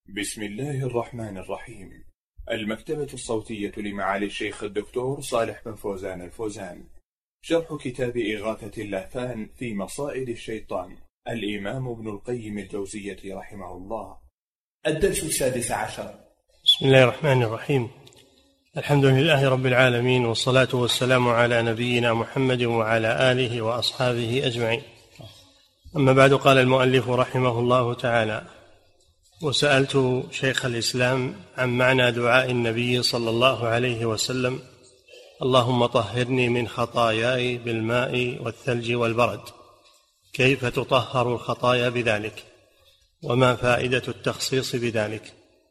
بسم الله الرحمن الرحيم. المكتبة الصوتية لمعالي الشيخ الدكتور صالح بن فوزان الفوزان، شرح كتاب إغاثة اللهفان في مصائد الشيطان، الإمام ابن القيم الجوزية رحمه الله. الدرس 16. بسم الله الرحمن الرحيم. الحمد لله رب العالمين، والصلاة والسلام على نبينا محمد وعلى آله وأصحابه أجمعين. أما بعد، قال المؤلف رحمه الله تعالى: وسألت شيخ الإسلام عن معنى دعاء النبي صلى الله عليه وسلم: اللهم طهرني من خطاياي بالماء والثلج والبرد، كيف تطهر الخطايا بذلك؟ وما فائدة التخصيص بذلك؟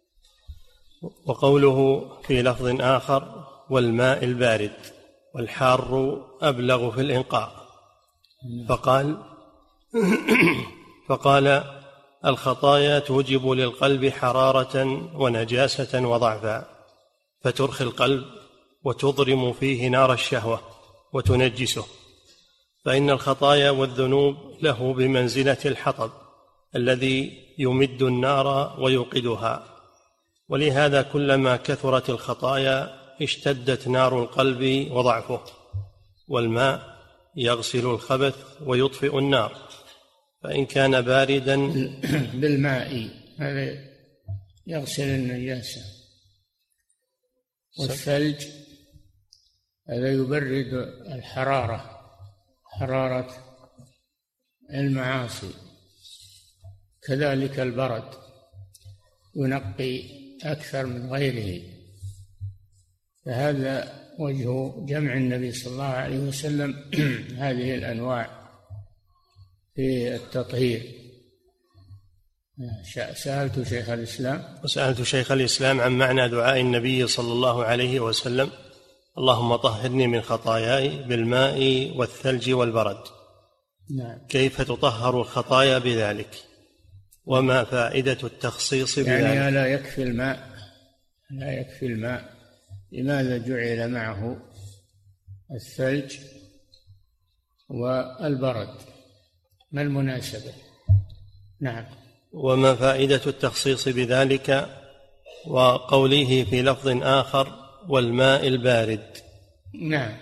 وقوله في لفظ آخر: والماء البارد، والحار أبلغ في الإنقاء. فقال: الخطايا توجب للقلب حرارة ونجاسة وضعفا، فترخي القلب وتضرم فيه نار الشهوة وتنجسه، فإن الخطايا والذنوب له بمنزلة الحطب الذي يمد النار ويوقدها، ولهذا كلما كثرت الخطايا اشتدت نار القلب وضعفه. والماء يغسل الخبث ويطفئ النار، فإن كان باردا بالماء هذا يغسل النجاسة، والثلج هذا يبرد حرارة المعاصي، كذلك البرد ينقي أكثر من غيره. فهذا وجه جمع النبي صلى الله عليه وسلم هذه الأنواع في التطهير. وسألت شيخ الإسلام عن معنى دعاء النبي صلى الله عليه وسلم: اللهم طهرني من خطاياي بالماء والثلج والبرد. نعم. كيف تطهر الخطايا بذلك؟ وما فائدة التخصيص بذلك؟ يعني لا يكفي الماء، لماذا جعل معه الثلج والبرد؟ ما المناسبة؟ نعم. وما فائدة التخصيص بذلك؟ وقوله في لفظ آخر: والماء البارد. نعم.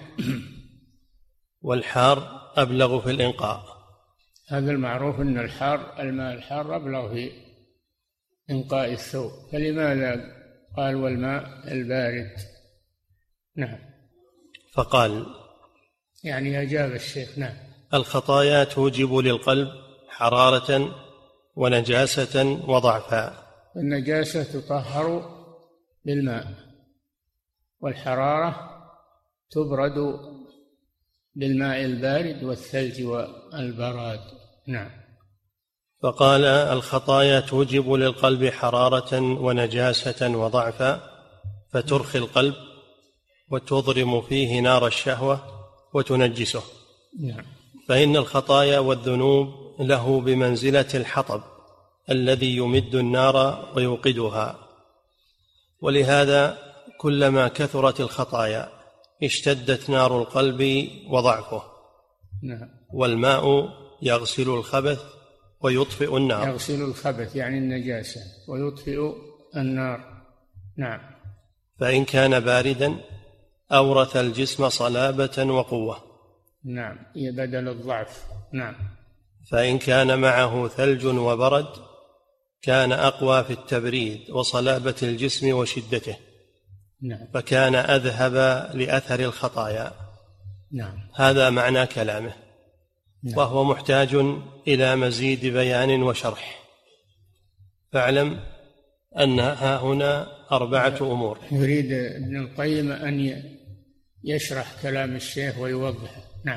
والحار أبلغ في الإنقاء. هذا المعروف أن الماء الحار أبلغ في إنقاء الثوب، فلماذا قال والماء البارد؟ نعم. فقال، يعني أجاب الشيخ: نعم. الخطايا توجب للقلب حرارة ونجاسة وضعفا. النجاسة تطهر بالماء، والحرارة تبرد بالماء البارد والثلج والبراد. نعم. فقال: الخطايا توجب للقلب حرارة ونجاسة وضعفا، فترخي القلب وتضرم فيه نار الشهوة وتنجسه. نعم. فإن الخطايا والذنوب له بمنزلة الحطب الذي يمد النار ويوقدها، ولهذا كلما كثرت الخطايا اشتدت نار القلب وضعفه. نعم. والماء يغسل الخبث ويطفئ النار. يغسل الخبث يعني النجاسة، ويطفئ النار. نعم. فإن كان باردا أورث الجسم صلابة وقوة. نعم، هي بدل الضعف. نعم. فإن كان معه ثلج وبرد كان أقوى في التبريد وصلابة الجسم وشدته. نعم. فكان أذهب لأثر الخطايا. نعم. هذا معنى كلامه. نعم. وهو محتاج إلى مزيد بيان وشرح، فاعلم أن ها هنا 4 أمور. يريد ابن القيم أن يشرح كلام الشيخ ويوضحه. نعم.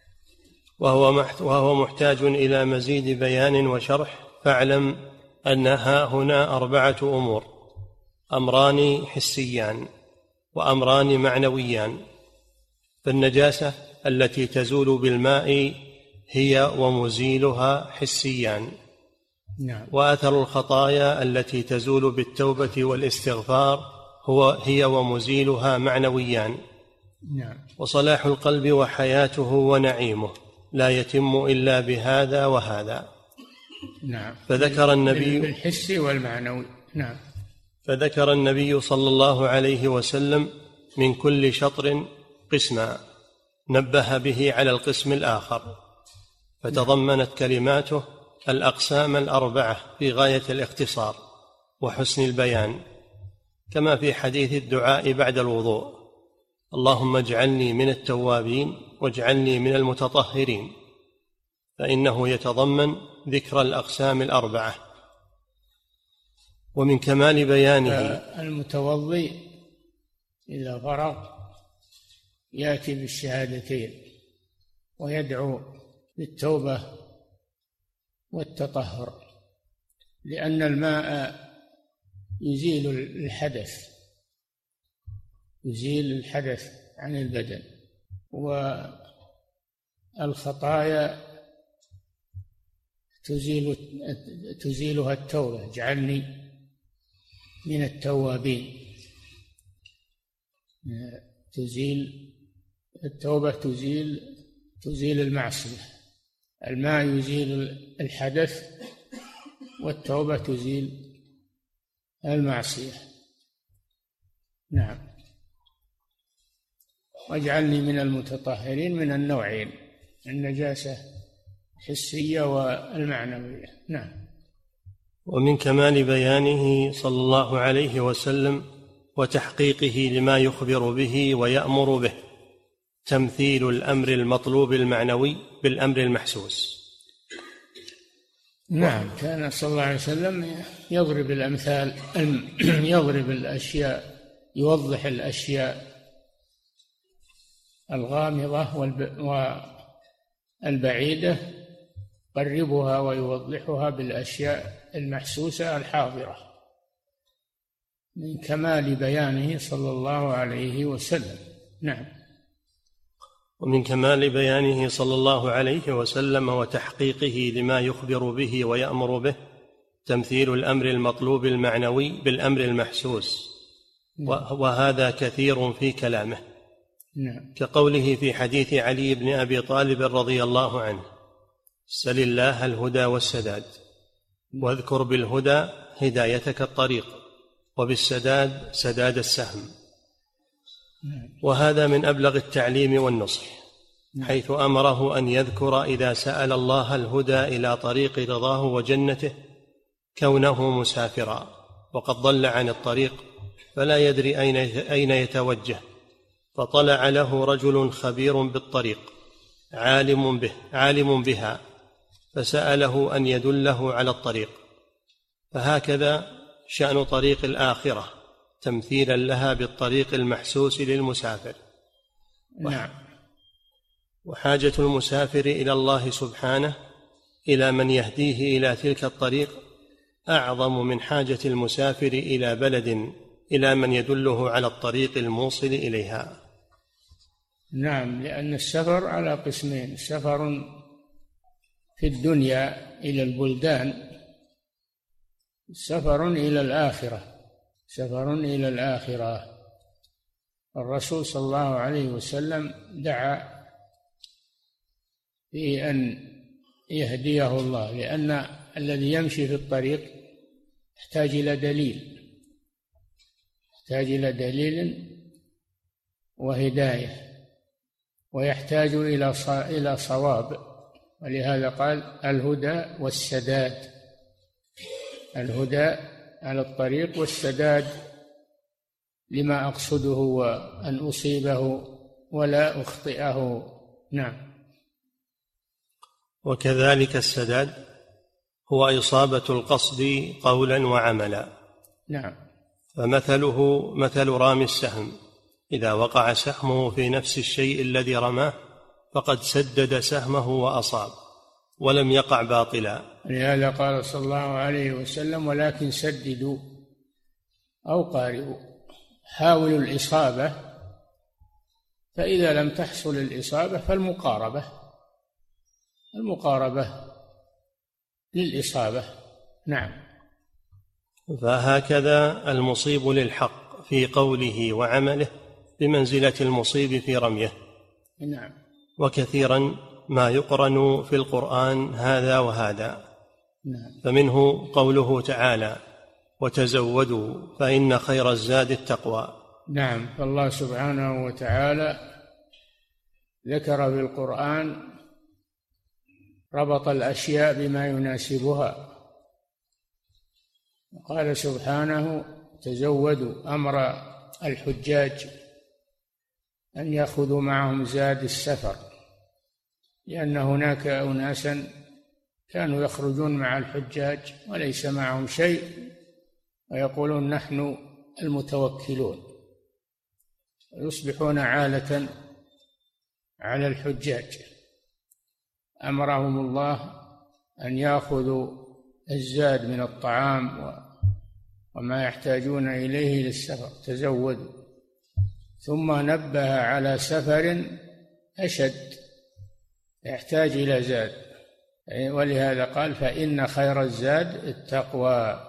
وهو محتاج إلى مزيد بيان وشرح، فاعلم أن ها هنا 4 أمور: أمران حسيان وأمران معنويان. فالنجاسة التي تزول بالماء هي ومزيلها حسيان. نعم. وأثر الخطايا التي تزول بالتوبة والاستغفار هي ومزيلها معنويان. نعم. وصلاح القلب وحياته ونعيمه لا يتم إلا بهذا وهذا. نعم. فذكر النبي بالحس والمعنوي. نعم. فذكر النبي صلى الله عليه وسلم من كل شطر قسما نبه به على القسم الآخر، فتضمنت كلماته الأقسام الأربعة في غاية الاختصار وحسن البيان، كما في حديث الدعاء بعد الوضوء: اللهم اجعلني من التوابين واجعلني من المتطهرين، فإنه يتضمن ذكر الأقسام الأربعة. ومن كمال بيانه المتوضي إذا فرغ يأتي بالشهادتين ويدعو بالتوبة والتطهر، لأن الماء يزيل الحدث عن البدن، والخطايا تزيلها التوبة: اجعلني من التوابين. التوبة تزيل المعصية، الماء يزيل الحدث، والتوبة تزيل المعصية. نعم. واجعلني من المتطهرين من النوعين: النجاسة الحسية والمعنوية. نعم. ومن كمال بيانه صلى الله عليه وسلم وتحقيقه لما يخبر به ويأمر به تمثيل الأمر المطلوب المعنوي بالأمر المحسوس. نعم. كان صلى الله عليه وسلم يضرب الأمثال، يضرب الأشياء، يوضح الأشياء الغامضة والبعيدة، يقربها ويوضحها بالأشياء المحسوسة الحاضرة، من كمال بيانه صلى الله عليه وسلم. نعم. ومن كمال بيانه صلى الله عليه وسلم وتحقيقه لما يخبر به ويأمر به تمثيل الأمر المطلوب المعنوي بالأمر المحسوس، وهذا كثير في كلامه. نعم. كقوله في حديث علي بن أبي طالب رضي الله عنه: سل الله الهدى والسداد، واذكر بالهدى هدايتك الطريق، وبالسداد سداد السهم. وهذا من أبلغ التعليم والنصح، حيث أمره أن يذكر إذا سأل الله الهدى إلى طريق رضاه وجنته كونه مسافرا وقد ضل عن الطريق فلا يدري أين يتوجه، فطلع له رجل خبير بالطريق عالم بها، فسأله أن يدله على الطريق. فهكذا شأن طريق الآخرة تمثيلا لها بالطريق المحسوس للمسافر. نعم. وحاجة المسافر إلى الله سبحانه إلى من يهديه إلى تلك الطريق أعظم من حاجة المسافر إلى بلد إلى من يدله على الطريق الموصل إليها. نعم. لأن السفر على قسمين: سفر في الدنيا إلى البلدان، سفر إلى الآخرة. الرسول صلى الله عليه وسلم دعا في أن يهديه الله، لأن الذي يمشي في الطريق يحتاج إلى دليل وهداية، ويحتاج إلى صواب، ولهذا قال: الهدى والسداد. الهدى على الطريق، والسداد لما أقصده وأن أصيبه ولا أخطئه. نعم. وكذلك السداد هو إصابة القصد قولا وعملا. نعم. فمثله مثل رامي السهم، إذا وقع سهمه في نفس الشيء الذي رماه فقد سدد سهمه وأصاب ولم يقع باطلا. لهذا قال صلى الله عليه وسلم: ولكن سددوا أو قاربوا، حاولوا الإصابة، فإذا لم تحصل الإصابة فالمقاربة للإصابة. نعم. فهكذا المصيب للحق في قوله وعمله بمنزلة المصيب في رميه. نعم. وكثيرا ما يقرن في القرآن هذا وهذا. نعم. فمنه قوله تعالى: وتزودوا فإن خير الزاد التقوى. نعم، فالله سبحانه وتعالى ذكر في القرآن ربط الأشياء بما يناسبها. قال سبحانه: تزودوا، أمر الحجاج أن يأخذوا معهم زاد السفر، لأن هناك أناسا كانوا يخرجون مع الحجاج وليس معهم شيء ويقولون نحن المتوكلون، يصبحون عالة على الحجاج. أمرهم الله أن يأخذوا الزاد من الطعام وما يحتاجون إليه للسفر، تزودوا. ثم نبه على سفر أشد يحتاج إلى زاد، ولهذا قال: فإن خير الزاد التقوى.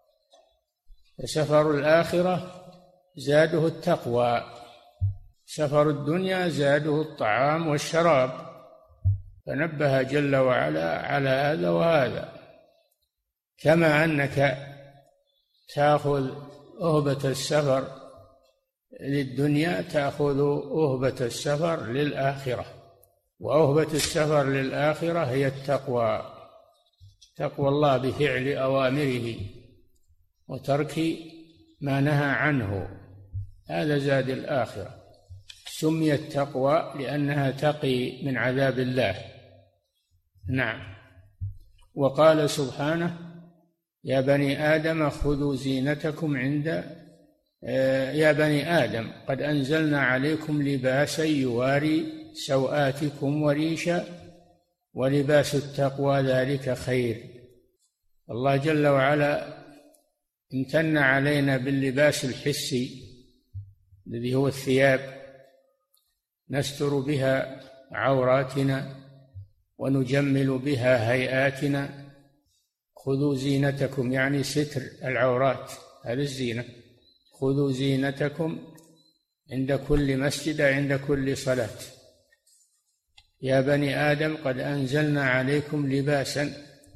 فسفر الآخرة زاده التقوى، سفر الدنيا زاده الطعام والشراب، فنبه جل وعلا على هذا وهذا. كما أنك تأخذ أهبة السفر للدنيا تأخذ أهبة السفر للآخرة، وأهبة السفر للآخرة هي التقوى، تقوى الله بفعل أوامره وترك ما نهى عنه، هذا زاد الآخرة. سميت تقوى لأنها تقي من عذاب الله. نعم. وقال سبحانه: يا بني آدم خذوا زينتكم يا بني آدم قد أنزلنا عليكم لباسا يواري سوآتكم وريشا ولباس التقوى ذلك خير. الله جل وعلا امتن علينا باللباس الحسي الذي هو الثياب، نستر بها عوراتنا ونجمل بها هيئاتنا. خذوا زينتكم يعني ستر العورات، هذه الزينة. خذوا زينتكم عند كل مسجد، عند كل صلاة. يا بني آدم قد أنزلنا عليكم لباسا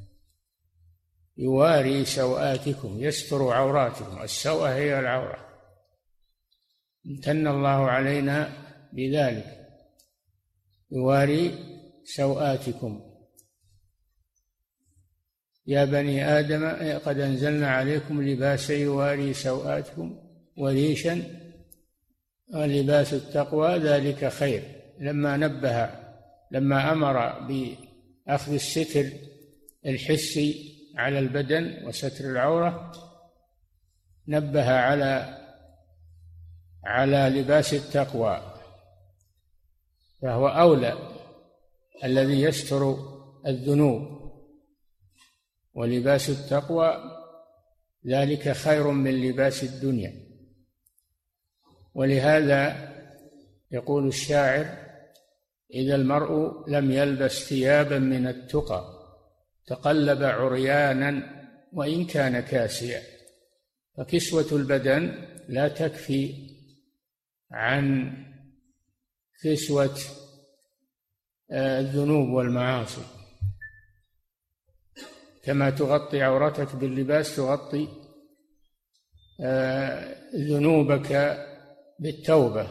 يواري سوآتكم، يستر عوراتكم، السوءة هي العورة. امتن الله علينا بذلك، يواري سوآتكم. يا بني آدم قد أنزلنا عليكم لباسا يواري سوآتكم وريشا ولباس التقوى ذلك خير. لما أمر بأخذ الستر الحسي على البدن وستر العورة، نبه على لباس التقوى، فهو أولى، الذي يستر الذنوب. ولباس التقوى ذلك خير من لباس الدنيا. ولهذا يقول الشاعر: إذا المرء لم يلبس ثيابا من التقى تقلب عريانا وإن كان كاسيا. فكسوة البدن لا تكفي عن كسوة الذنوب والمعاصي. كما تغطي عورتك باللباس تغطي ذنوبك بالتوبة.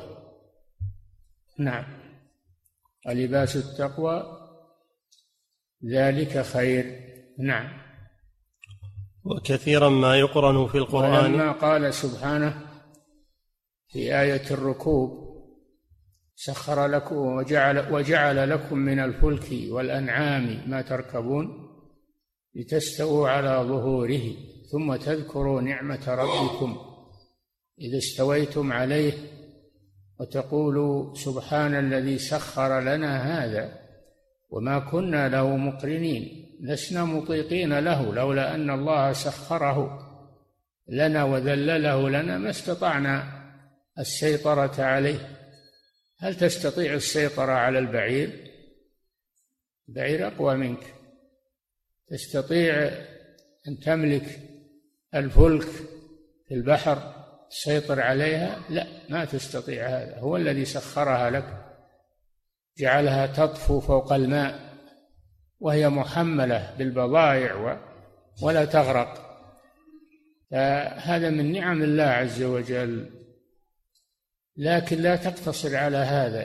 نعم. ولباس التقوى ذلك خير. نعم. وكثيرا ما يقرن في القرآن. ولما قال سبحانه في آية الركوب: سخر لكم وجعل لكم من الفلك والأنعام ما تركبون لتستووا على ظهوره ثم تذكروا نعمة ربكم إذا استويتم عليه وتقولوا سبحان الذي سخر لنا هذا وما كنا له مقرنين لسنا مطيقين له لولا أن الله سخره لنا وذلله لنا ما استطعنا السيطرة عليه. هل تستطيع السيطرة على البعير؟ البعير أقوى منك. تستطيع أن تملك الفلك في البحر تسيطر عليها؟ لا، ما تستطيع. هذا هو الذي سخرها لك، جعلها تطفو فوق الماء وهي محملة بالبضائع ولا تغرق. فهذا من نعم الله عز وجل. لكن لا تقتصر على هذا،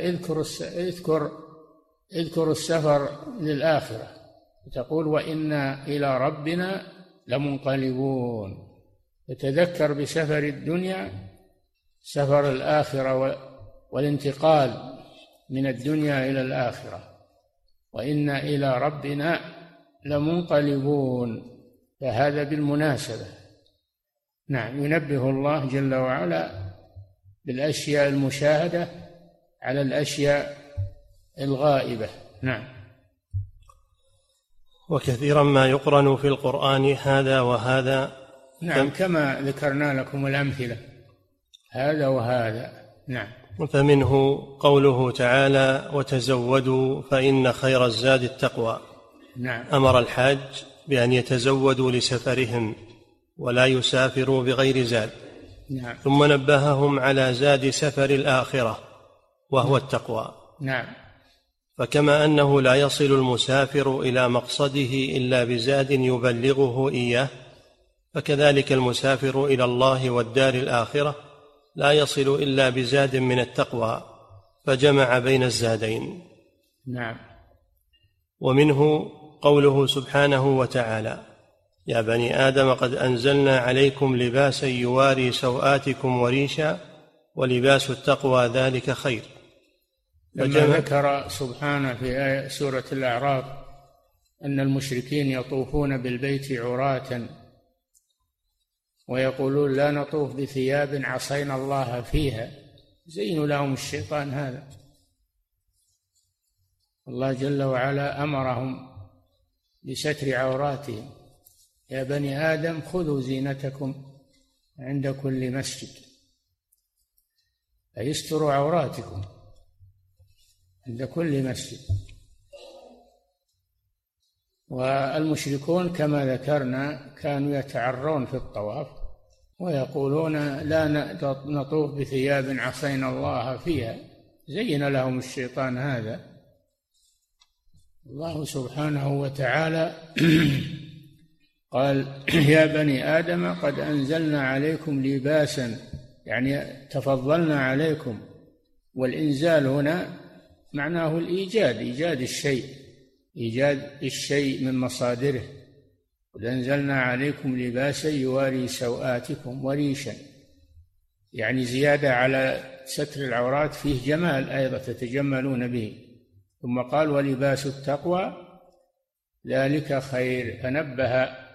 اذكر السفر للآخرة، تقول وإنا إلى ربنا لمنقلبون، فتذكر بسفر الدنيا سفر الآخرة والانتقال من الدنيا إلى الآخرة، وإنا إلى ربنا لمنقلبون، فهذا بالمناسبة. نعم، ينبه الله جل وعلا بالأشياء المشاهدة على الأشياء الغائبة. نعم. وكثيرا ما يقرن في القرآن هذا وهذا. نعم، كما ذكرنا لكم الأمثلة، هذا وهذا. نعم. فمنه قوله تعالى وتزودوا فإن خير الزاد التقوى. نعم. أمر الحاج بأن يتزودوا لسفرهم ولا يسافروا بغير زاد. نعم. ثم نبههم على زاد سفر الآخرة وهو التقوى. نعم. فكما أنه لا يصل المسافر إلى مقصده إلا بزاد يبلغه إياه، فكذلك المسافر إلى الله والدار الآخرة لا يصل إلا بزاد من التقوى، فجمع بين الزادين. نعم. ومنه قوله سبحانه وتعالى يا بني آدم قد أنزلنا عليكم لباسا يواري سوآتكم وريشا ولباس التقوى ذلك خير. لما ذكر سبحانه في آية سورة الأعراف أن المشركين يطوفون بالبيت عراة ويقولون لا نطوف بثياب عصينا الله فيها، زين لهم الشيطان هذا. الله جل وعلا أمرهم بستر عوراتهم، يا بني آدم خذوا زينتكم عند كل مسجد، فيستروا عوراتكم عند كل مسجد. والمشركون كما ذكرنا كانوا يتعرون في الطواف ويقولون لا نطوف بثياب عصينا الله فيها، زين لهم الشيطان هذا. الله سبحانه وتعالى قال يا بني آدم قد أنزلنا عليكم لباسا، يعني تفضلنا عليكم، والإنزال هنا معناه الإيجاد، إيجاد الشيء من مصادره. قد أنزلنا عليكم لباسا يواري سوآتكم وريشا، يعني زيادة على ستر العورات فيه جمال أيضا تتجملون به. ثم قال ولباس التقوى ذلك خير، فنبه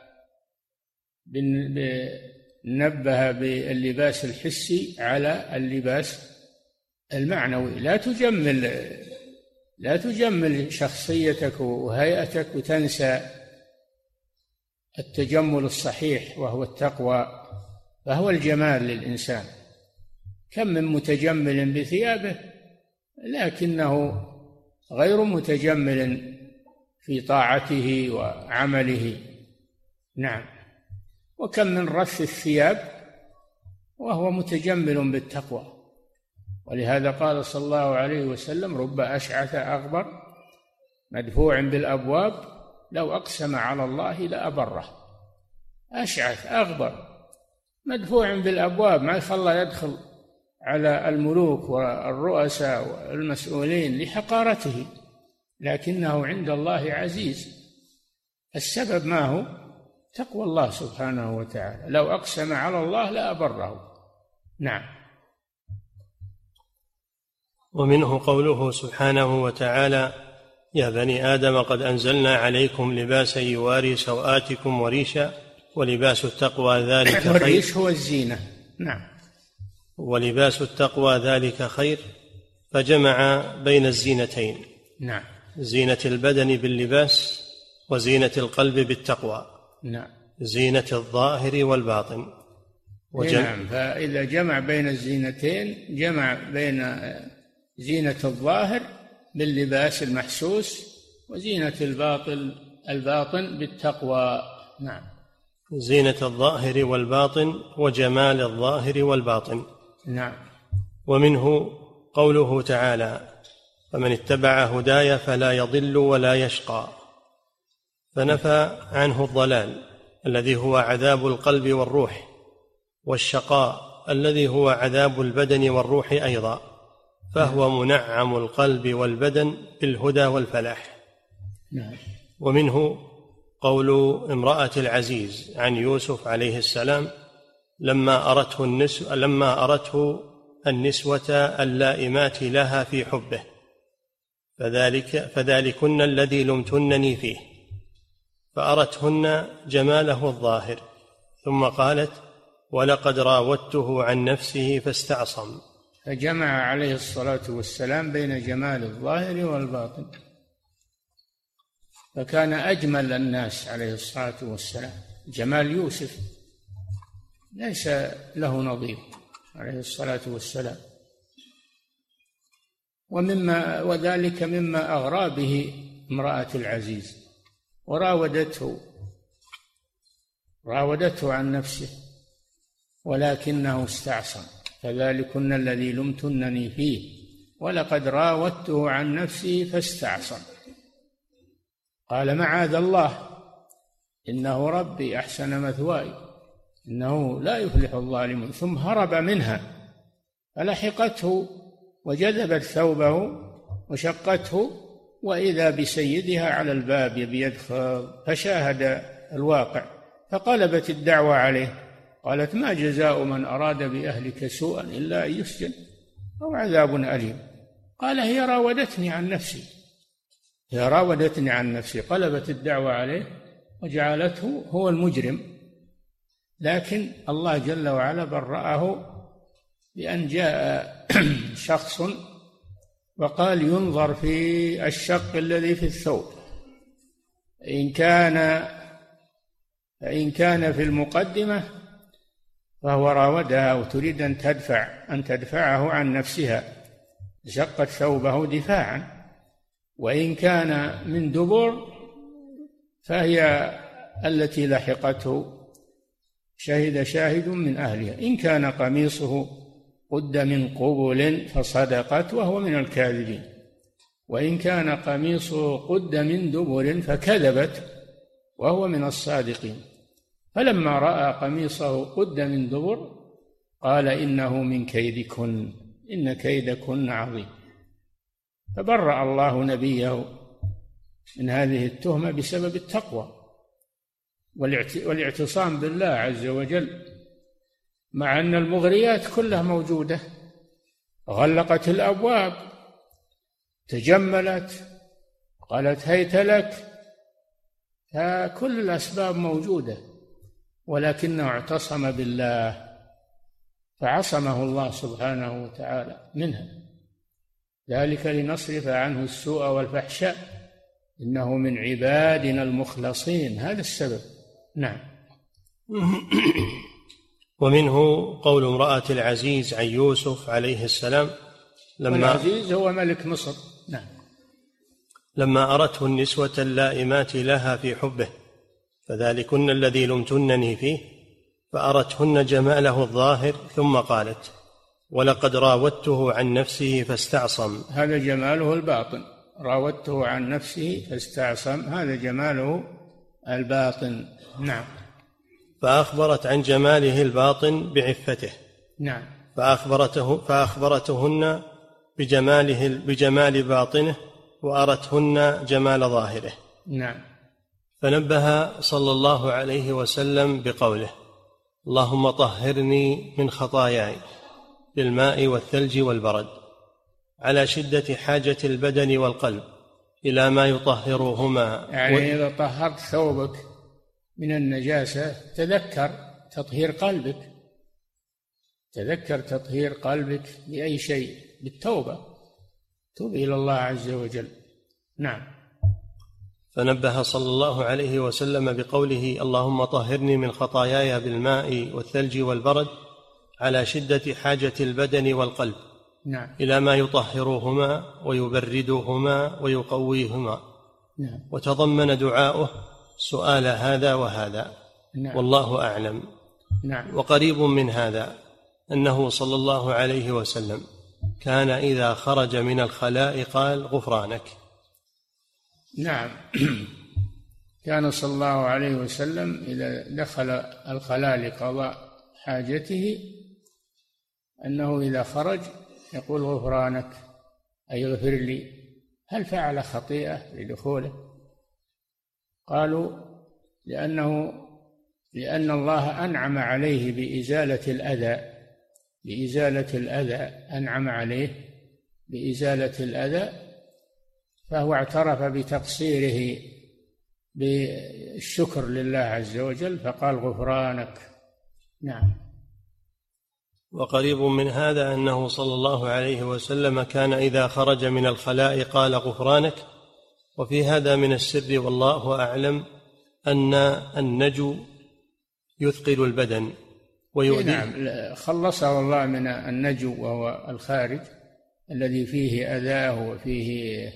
باللباس الحسي على اللباس المعنوي. لا تجمل شخصيتك وهيئتك وتنسى التجمل الصحيح وهو التقوى، فهو الجمال للإنسان. كم من متجمل بثيابه لكنه غير متجمل في طاعته وعمله. نعم. وكم من رث الثياب وهو متجمل بالتقوى. ولهذا قال صلى الله عليه وسلم رب أشعث أغبر مدفوع بالأبواب لو أقسم على الله لأبره. أشعث أغبر مدفوع بالأبواب، ما يخلى يدخل على الملوك والرؤساء والمسؤولين لحقارته، لكنه عند الله عزيز. السبب ما هو؟ تقوى الله سبحانه وتعالى، لو أقسم على الله لأبره. نعم. ومنه قوله سبحانه وتعالى يا بني آدم قد أنزلنا عليكم لباسا يواري سوآتكم وريشا ولباس التقوى ذلك خير. والريش هو الزينة. نعم. ولباس التقوى ذلك خير، فجمع بين الزينتين. نعم. زينة البدن باللباس وزينة القلب بالتقوى. نعم. زينة الظاهر والباطن. نعم. فإذا جمع بين الزينتين جمع بين زينة الظاهر باللباس المحسوس وزينة الباطن بالتقوى. نعم. زينة الظاهر والباطن وجمال الظاهر والباطن. نعم. ومنه قوله تعالى فمن اتبع هداي فلا يضل ولا يشقى، فنفى عنه الضلال الذي هو عذاب القلب والروح والشقاء الذي هو عذاب البدن والروح أيضا، فهو منعم القلب والبدن بالهدى والفلاح. ومنه قول امرأة العزيز عن يوسف عليه السلام لما أرته النسوة اللائمات لها في حبه، فذلكن الذي لمتنني فيه، فأرتهن جماله الظاهر، ثم قالت ولقد راودته عن نفسه فاستعصم. فجمع عليه الصلاة والسلام بين جمال الظاهر والباطن، فكان أجمل الناس عليه الصلاة والسلام. جمال يوسف ليس له نظير عليه الصلاة والسلام. وذلك مما أغرى به امرأة العزيز، وراودته عن نفسه ولكنه استعصم، فذلكن الذي لمتنني فيه ولقد راودته عن نفسه فاستعصم. قال معاذ الله إنه ربي أحسن مثواي إنه لا يفلح الظالمون، ثم هرب منها فلحقته وجذبت ثوبه وشقته، وإذا بسيدها على الباب يبي يدخل، فشاهد الواقع فقلبت الدعوة عليه. قالت ما جزاء من أراد بأهلك سوءا إلا أن يسجن أو عذاب أليم. قال هي راودتني عن نفسي. قلبت الدعوة عليه وجعلته هو المجرم. لكن الله جل وعلا برأه بأن جاء شخص وقال ينظر في الشق الذي في الثوب، إن كان في المقدمة فهو راودها وتريد أن تدفعه عن نفسها، شقت ثوبه دفاعا، وإن كان من دبر فهي التي لحقته. شهد شاهد من أهلها إن كان قميصه قد من قبل فصدقت وهو من الكاذبين، وإن كان قميصه قد من دبر فكذبت وهو من الصادقين. فلما رأى قميصه قد من دبر قال إنه من كيدكن إن كيدكن عظيم. فبرأ الله نبيه من هذه التهمة بسبب التقوى والاعتصام بالله عز وجل، مع أن المغريات كلها موجودة، غلقت الأبواب، تجملت، قالت هيت لك، فكل الأسباب موجودة، ولكنه اعتصم بالله فعصمه الله سبحانه وتعالى منها. ذلك لنصرف عنه السوء والفحشاء إنه من عبادنا المخلصين. هذا السبب. نعم. ومنه قول امرأة العزيز عن يوسف عليه السلام العزيز هو ملك مصر. نعم. لما أرته النسوة اللائمات لها في حبه، فذلكن الذي لمتنني فيه، فأرتهن جماله الظاهر، ثم قالت ولقد راودته عن نفسه فاستعصم. هذا جماله الباطن، راودته عن نفسه فاستعصم، هذا جماله الباطن. نعم. فأخبرت عن جماله الباطن بعفته. نعم. فأخبرتهن بجمال باطنه، وأرتهن جمال ظاهره. نعم. فنبه صلى الله عليه وسلم بقوله اللهم طهرني من خطاياي بالماء والثلج والبرد، على شدة حاجة البدن والقلب إلى ما يطهرهما. يعني إذا طهرت ثوبك من النجاسة تذكر تطهير قلبك بأي شيء، بالتوبة، توب إلى الله عز وجل. نعم. فنبه صلى الله عليه وسلم بقوله اللهم طهرني من خطاياي بالماء والثلج والبرد، على شدة حاجة البدن والقلب. نعم. إلى ما يطهرهما ويبردهما ويقويهما. نعم. وتضمن دعاؤه سؤال هذا وهذا. نعم. والله أعلم. نعم. وقريب من هذا أنه صلى الله عليه وسلم كان إذا خرج من الخلاء قال غفرانك. نعم. كان صلى الله عليه وسلم إذا دخل الخلاء لقضاء حاجته أنه إذا خرج يقول غفرانك، أي اغفر لي. هل فعل خطيئة لدخوله؟ قالوا لأن الله أنعم عليه بإزالة الأذى أنعم عليه بإزالة الأذى، فهو اعترف بتقصيره بالشكر لله عز وجل فقال غفرانك. نعم. وقريب من هذا أنه صلى الله عليه وسلم كان إذا خرج من الخلاء قال غفرانك. وفي هذا من السر والله أعلم أن النجو يثقل البدن ويؤذيه. نعم، خلصه الله من النجو وهو الخارج الذي فيه أذاه وفيه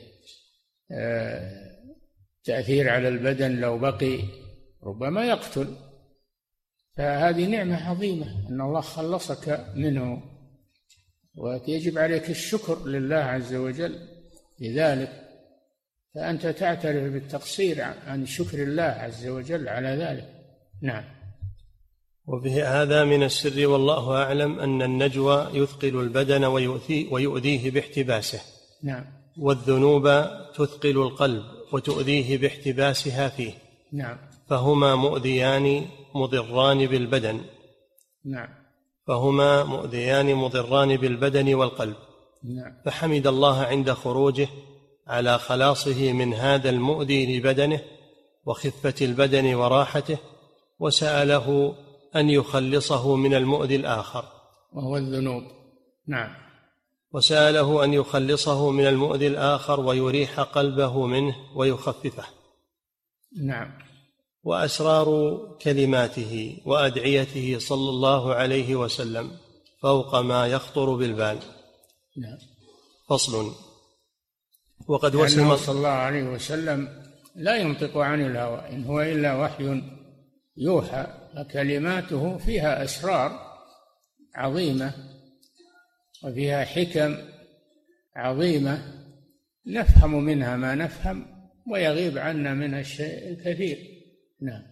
تأثير على البدن، لو بقي ربما يقتل، فهذه نعمة عظيمة أن الله خلصك منه، ويجب عليك الشكر لله عز وجل لذلك، فأنت تعترف بالتقصير عن شكر الله عز وجل على ذلك. نعم. وفي هذا من السر والله أعلم أن النجوى يثقل البدن ويؤذيه باحتباسه. نعم. والذنوب تثقل القلب وتؤذيه باحتباسها فيه. نعم. فهما مؤذيان مضران بالبدن. نعم. فهما مؤذيان مضران بالبدن والقلب. نعم. فحمد الله عند خروجه على خلاصه من هذا المؤذي لبدنه وخفة البدن وراحته، وسأله أن يخلصه من المؤذي الآخر وهو الذنوب. نعم. وسأله أن يخلصه من المؤذي الآخر ويريح قلبه منه ويخففه. نعم. وأسرار كلماته وأدعيته صلى الله عليه وسلم فوق ما يخطر بالبال. نعم. فصل. وقد وسم صلى الله عليه وسلم لا ينطق عن الهوى، إن هو إلا وحي يوحى، فكلماته فيها أسرار عظيمة وفيها حكم عظيمة نفهم منها ما نفهم ويغيب عنا منها الشيء الكثير. نعم.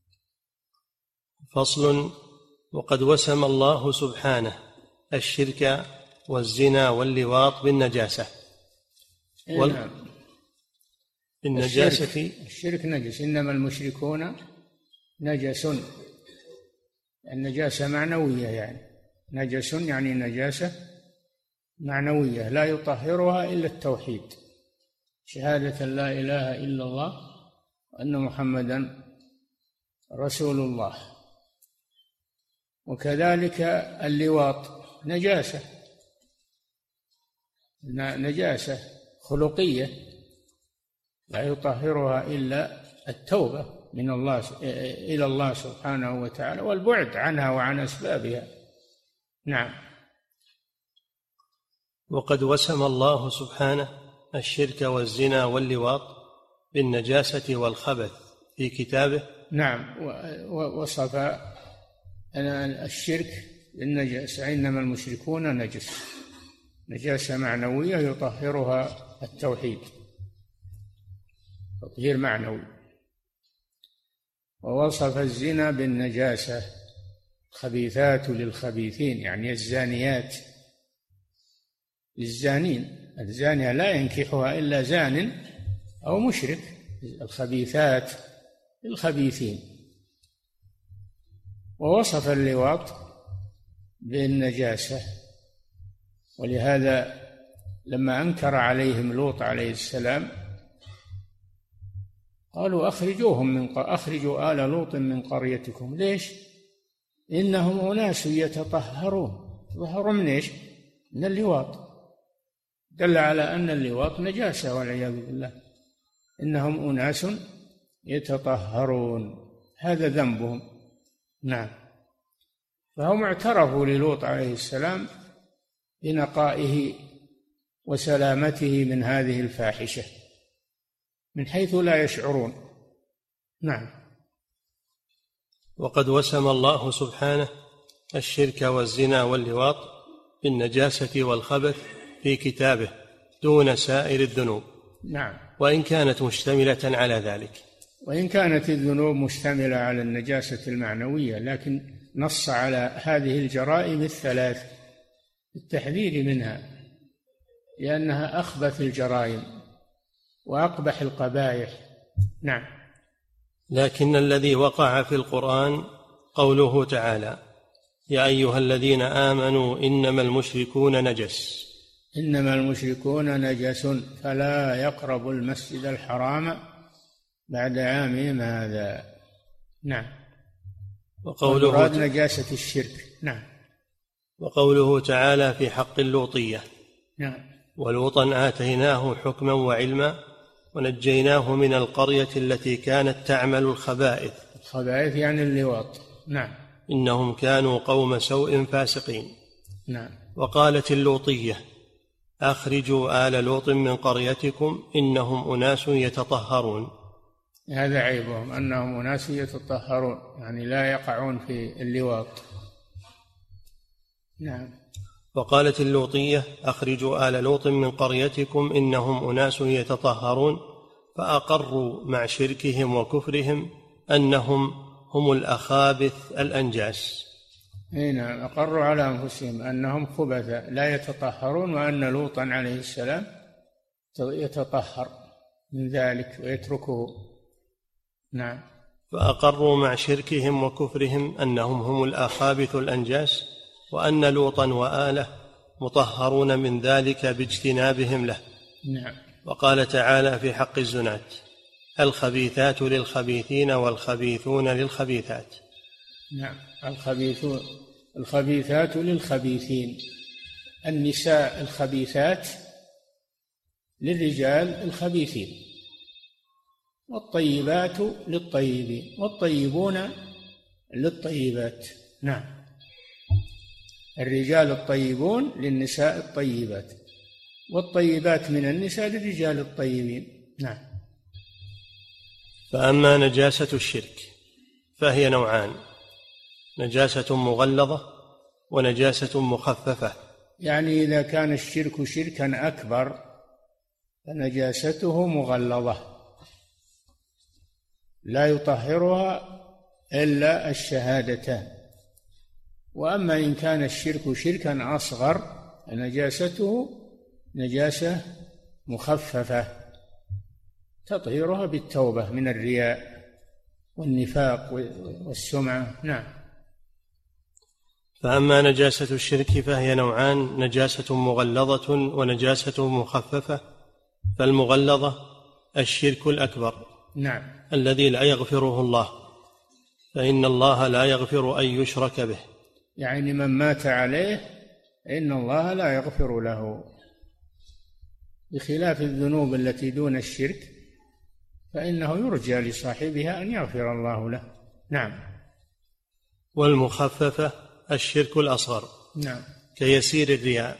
فصل. وقد وسم الله سبحانه الشرك والزنا واللواط بالنجاسة. نعم. بالنجاسة. الشرك نجس، إنما المشركون نجس. النجاسة معنوية، يعني نجس يعني نجاسة معنوية لا يطهرها إلا التوحيد، شهادة لا إله إلا الله وأن محمدا رسول الله. وكذلك اللواط نجاسة، نجاسة خلقية لا يطهرها إلا التوبة من الله إلى الله سبحانه وتعالى والبعد عنها وعن أسبابها. نعم. وقد وسم الله سبحانه الشرك والزنا واللواط بالنجاسة والخبث في كتابه. نعم. ووصف الشرك بالنجاسة، إنما المشركون نجس، نجاسة معنوية يطهرها التوحيد، تطهير معنوي. ووصف الزنا بالنجاسة، خبيثات للخبيثين، يعني الزانيات للزانين، الزانية لا ينكحها إلا زان أو مشرك، الخبيثات للخبيثين. ووصف اللواط بالنجاسة، ولهذا لما أنكر عليهم لوط عليه السلام قالوا أخرجوا آل لوط من قريتكم. ليش؟ إنهم أناس يتطهرون. يتطهرون من إيش؟ من اللواط. دل على أن اللواط نجاسة والعياذ بالله. إنهم أناس يتطهرون، هذا ذنبهم. نعم. فهم اعترفوا للوط عليه السلام بنقائه وسلامته من هذه الفاحشة من حيث لا يشعرون. نعم. وقد وسم الله سبحانه الشرك والزنا واللواط بالنجاسة والخبث في كتابه دون سائر الذنوب. نعم. وإن كانت مشتملة على ذلك، وإن كانت الذنوب مشتملة على النجاسة المعنوية، لكن نص على هذه الجرائم الثلاث التحذير منها، لأنها أخبث الجرائم وأقبح القبائح. نعم. لكن الذي وقع في القرآن قوله تعالى: يا أيها الذين آمنوا إنما المشركون نجس. إنما المشركون نجس فلا يقربوا المسجد الحرام بعد عامهم هذا. نعم. وقوله نجاسة الشرك. نعم. وقوله تعالى في حق اللوطية: نعم. ولوطا آتيناه حكما وعلما ونجيناه من القرية التي كانت تعمل الخبائث. الخبائث يعني اللواط. نعم. إنهم كانوا قوم سوء فاسقين. نعم. وقالت اللوطية: أخرجوا آل لوط من قريتكم إنهم أناس يتطهرون. هذا عيبهم أنهم أناس يتطهرون، يعني لا يقعون في اللواط. نعم. وقالت اللوطية: أخرجوا آل لوط من قريتكم إنهم أناس يتطهرون، فأقروا مع شركهم وكفرهم أنهم هم الأخابث الأنجاس. نعم، أقروا على أنفسهم أنهم خبثاء لا يتطهرون، وأن لوطا عليه السلام يتطهر من ذلك ويتركه. نعم. فأقروا مع شركهم وكفرهم أنهم هم الأخابث الأنجاس، وأن لوطا وآله مطهرون من ذلك باجتنابهم له. نعم. وقال تعالى في حق الزنات: الخبيثات للخبيثين والخبيثون للخبيثات. نعم. الخبيثات للخبيثين، النساء الخبيثات للرجال الخبيثين، والطيبات للطيبين والطيبون للطيبات. نعم. الرجال الطيبون للنساء الطيبات، والطيبات من النساء للرجال الطيبين. نعم. فأما نجاسة الشرك فهي نوعان: نجاسة مغلظة ونجاسة مخففة. يعني إذا كان الشرك شركا أكبر فنجاسته مغلظة لا يطهرها إلا الشهادتان. وأما إن كان الشرك شركا أصغر فنجاسته نجاسة مخففة تطهيرها بالتوبة من الرياء والنفاق والسمعة. نعم. فأما نجاسة الشرك فهي نوعان: نجاسة مغلظة ونجاسة مخففة. فالمغلظة الشرك الأكبر، نعم، الذي لا يغفره الله، فإن الله لا يغفر أن يشرك به. يعني من مات عليه إن الله لا يغفر له، بخلاف الذنوب التي دون الشرك فإنه يرجى لصاحبها أن يغفر الله له. نعم. والمخففة الشرك الأصغر، نعم، كيسير الرياء.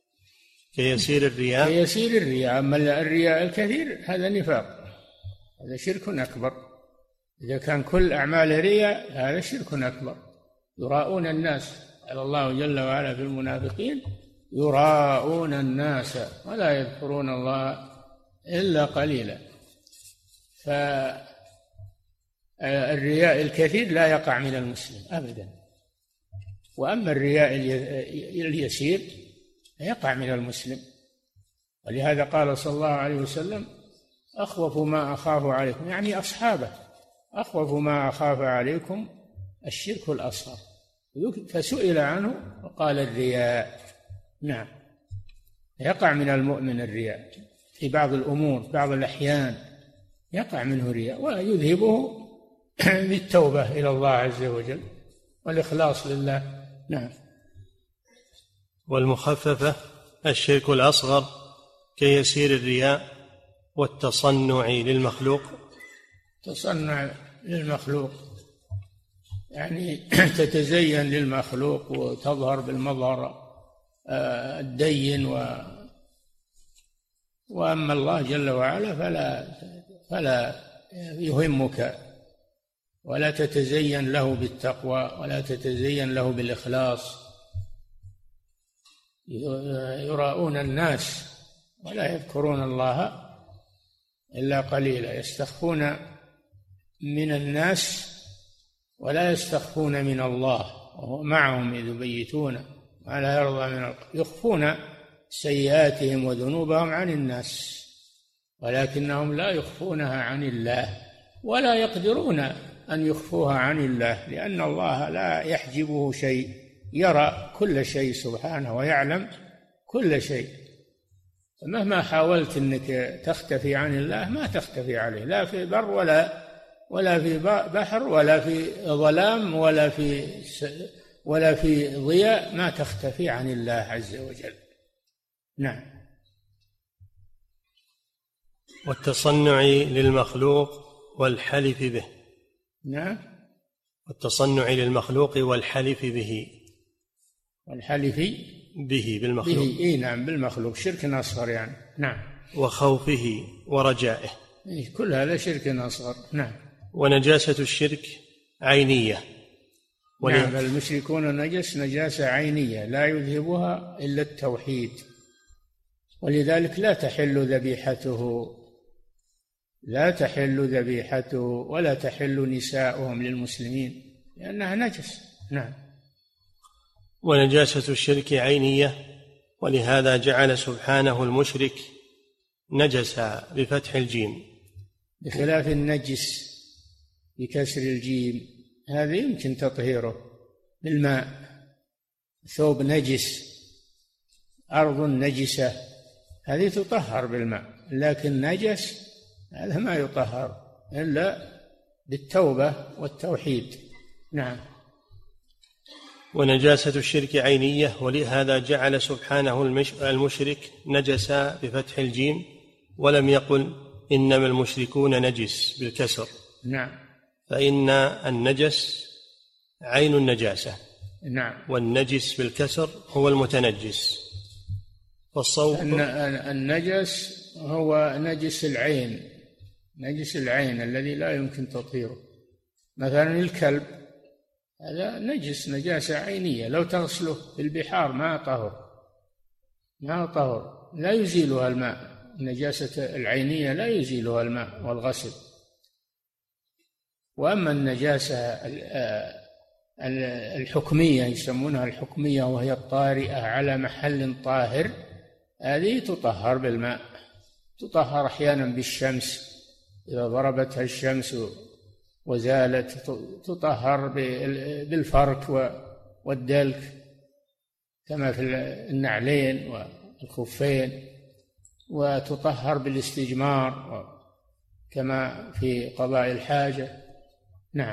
أما الرياء الكثير هذا نفاق، هذا شرك أكبر. إذا كان كل أعمال رياء هذا شرك أكبر. يراءون الناس، قال الله جل وعلا في المنافقين: يراءون الناس ولا يذكرون الله إلا قليلا. فالرياء الكثير لا يقع من المسلم أبدا، وأما الرياء اليسير يقع من المسلم. ولهذا قال صلى الله عليه وسلم: أخوف ما أخاف عليكم، يعني أصحابه، أخوف ما أخاف عليكم الشرك الأصغر. فسئل عنه وقال: الرياء. نعم، يقع من المؤمن الرياء في بعض الأمور، بعض الأحيان يقع منه رياء، ويذهبه بالتوبة إلى الله عز وجل والإخلاص لله. نعم. والمخففة الشرك الأصغر، كيسير الرياء والتصنع للمخلوق. تصنع للمخلوق يعني تتزين للمخلوق وتظهر بالمظهر الدين، وأما الله جل وعلا فلا يهمك، ولا تتزين له بالتقوى ولا تتزين له بالإخلاص. يراءون الناس ولا يذكرون الله إلا قليلا، يستخفون من الناس ولا يستخفون من الله. وهو معهم إذ يبيتون ما لا يرضى من القول يخفون سيئاتهم وذنوبهم عن الناس ولكنهم لا يخفونها عن الله ولا يقدرون أن يخفوها عن الله لأن الله لا يحجبه شيء، يرى كل شيء سبحانه ويعلم كل شيء. مهما حاولت أنك تختفي عن الله ما تختفي عليه، لا في بر ولا في بحر ولا في ظلام ولا في ضياء، ما تختفي عن الله عز وجل. نعم. والتصنع للمخلوق والحلف به. نعم. والتصنع للمخلوق والحلف به. والحلف به بالمخلوق. به نعم بالمخلوق شرك أصغر يعني. نعم. وخوفه ورجائه. كل هذا شرك أصغر. نعم. ونجاسة الشرك عينية. نعم المشركون نجاسة عينية لا يذهبها إلا التوحيد، ولذلك لا تحل ذبيحته ولا تحل نساؤهم للمسلمين لأنها نجس. نعم. ونجاسة الشرك عينية، ولهذا جعل سبحانه المشرك نجسا بفتح الجيم، بخلاف النجس بكسر الجيم، هذا يمكن تطهيره بالماء. ثوب نجس، أرض نجسة، هذه تطهر بالماء، لكن نجس هذا ما يطهر إلا بالتوبة والتوحيد. نعم. ونجاسة الشرك عينية، ولهذا جعل سبحانه المشرك نجسا بفتح الجيم، ولم يقل إنما المشركون نجس بالكسر. نعم. فإن النجس عين النجاسة. نعم. والنجس بالكسر هو المتنجس. فالصوب النجس هو نجس العين الذي لا يمكن تطهيره. مثلا الكلب هذا نجاسة عينية، لو تغسله في البحار ما طهر، لا يزيلها الماء. النجاسة العينية لا يزيلها الماء والغسل. وأما النجاسة الحكمية يسمونها الحكمية، وهي الطارئة على محل طاهر، هذه تطهر بالماء، تطهر أحيانا بالشمس إذا ضربتها الشمس وزالت، تطهر بالفرك والدلك كما في النعلين والخفين، وتطهر بالاستجمار كما في قضاء الحاجة. نعم.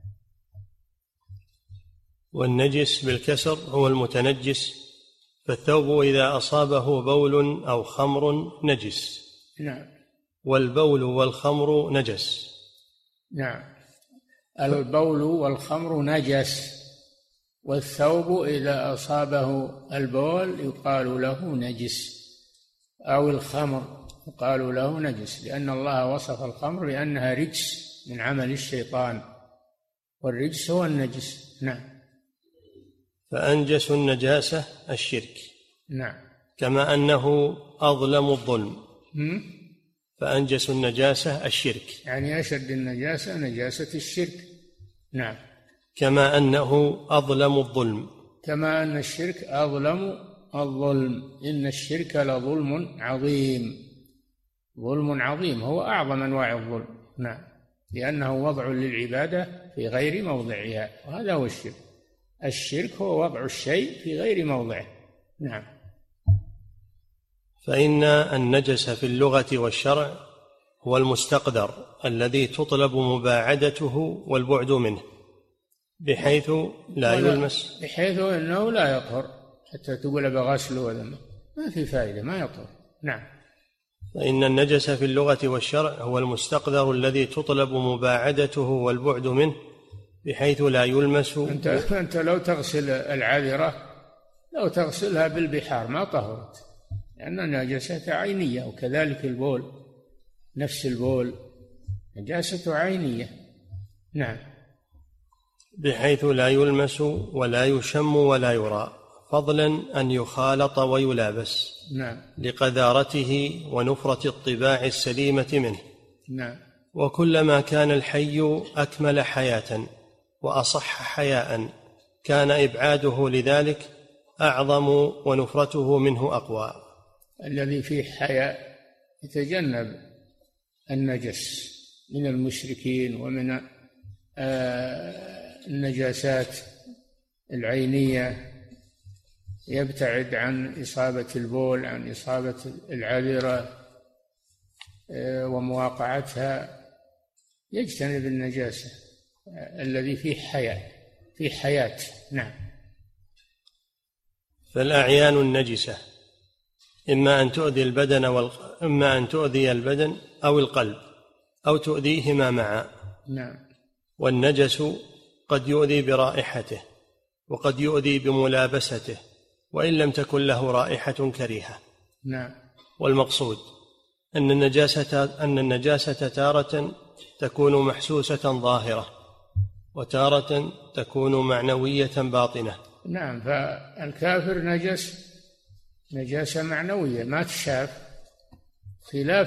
والنجس بالكسر هو المتنجس، فالثوب إذا أصابه بول أو خمر نجس. نعم. والبول والخمر نجس. نعم. البول والخمر نجس، والثوب إذا أصابه البول يقال له نجس، أو الخمر يقال له نجس، لأن الله وصف الخمر بأنها رجس من عمل الشيطان، والرجس هو النجس. نعم. فأنجس النجاسة الشرك. نعم. كما أنه أظلم الظلم. فأنجس النجاسة الشرك، يعني أشد النجاسة نجاسة الشرك. نعم. كما أنه أظلم الظلم، كما أن الشرك أظلم الظلم. إن الشرك لظلم عظيم، ظلم عظيم، هو أعظم أنواع الظلم. نعم. لأنه وضع للعبادة في غير موضعها، وهذا هو الشرك. الشرك هو وضع الشيء في غير موضعه. نعم. فإن النجس في اللغة والشرع هو المستقدر الذي تطلب مباعدته والبعد منه، بحيث لا يلمس، بحيث أنه لا يطهر حتى تقول بغسله وذنه، ما في فائدة، ما يطهر. نعم. فإن النجس في اللغة والشرع هو المستقدر الذي تطلب مباعدته والبعد منه، بحيث لا يلمس. أنت لو تغسل العذرة، لو تغسلها بالبحار ما طهرت، لأن نجاسة عينية. وكذلك البول، نفس البول نجاسة عينية. نعم. بحيث لا يلمس ولا يشم ولا يرى، فضلا أن يخالط ويلابس. نعم. لقذارته ونفرة الطباع السليمة منه. نعم. وكلما كان الحي أكمل حياة وأصح حياء كان إبعاده لذلك أعظم ونفرته منه أقوى. الذي فيه حياء يتجنب النجس من المشركين ومن النجاسات العينية، يبتعد عن إصابة البول، عن إصابة العذرة ومواقعتها، يجتنب النجاسة الذي فيه حياء، فيه حياة. نعم. فالأعيان النجسة إما أن تؤذي البدن أو القلب أو تؤذيهما معا. نعم. والنجس قد يؤذي برائحته وقد يؤذي بملابسته وإن لم تكن له رائحة كريهة. نعم. والمقصود أن النجاسة تارة تكون محسوسة ظاهرة وتارة تكون معنوية باطنة. نعم. فالكافر نجاسة معنوية ما تشاف، خلاف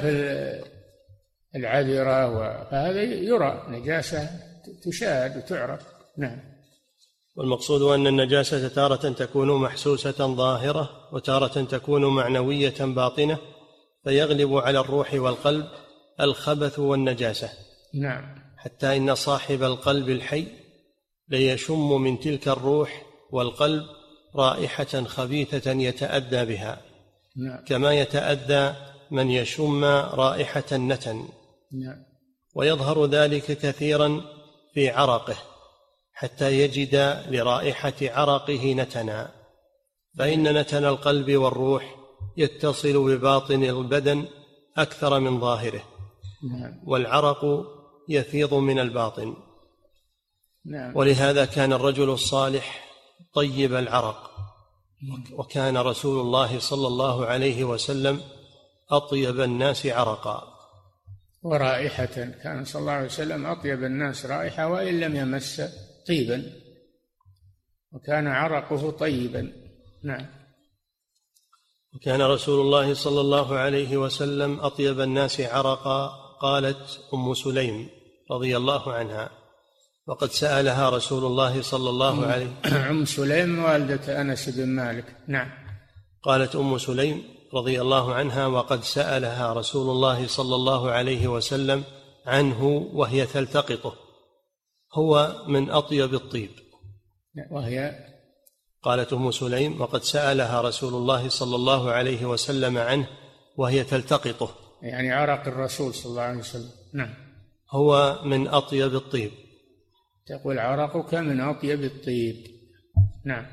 العذرة، فهذا يرى نجاسة تشاهد وتعرف. نعم. والمقصود أن النجاسة تارة تكون محسوسة ظاهرة وتارة تكون معنوية باطنة، فيغلب على الروح والقلب الخبث والنجاسة. نعم. حتى إن صاحب القلب الحي ليشم من تلك الروح والقلب رائحة خبيثة يتأذى بها. نعم. كما يتأذى من يشم رائحة النتن. نعم. ويظهر ذلك كثيرا في عرقه حتى يجد لرائحة عرقه نتنا، فإن نتن القلب والروح يتصل بباطن البدن أكثر من ظاهره. نعم. والعرق يفيض من الباطن. نعم. ولهذا كان الرجل الصالح طيب العرق، وكان رسول الله صلى الله عليه وسلم أطيب الناس عرقا ورائحة. كان صلى الله عليه وسلم أطيب الناس رائحة وإن لم يمس طيبا، وكان عرقه طيبا. نعم. وكان رسول الله صلى الله عليه وسلم أطيب الناس عرقا. قالت أم سليم رضي الله عنها وقد سألها رسول الله صلى الله عليه أم سليم والدة أنس بن مالك. نعم. قالت أم سليم رضي الله عنها وقد سألها رسول الله صلى الله عليه وسلم عنه وهي تلتقطه، هو من أطيب الطيب. وهي قالت أم سليم وقد سألها رسول الله صلى الله عليه وسلم عنه وهي تلتقطه، يعني عرق الرسول صلى الله عليه وسلم. نعم. هو من أطيب الطيب. تقول عرقك من أطيب الطيب. نعم.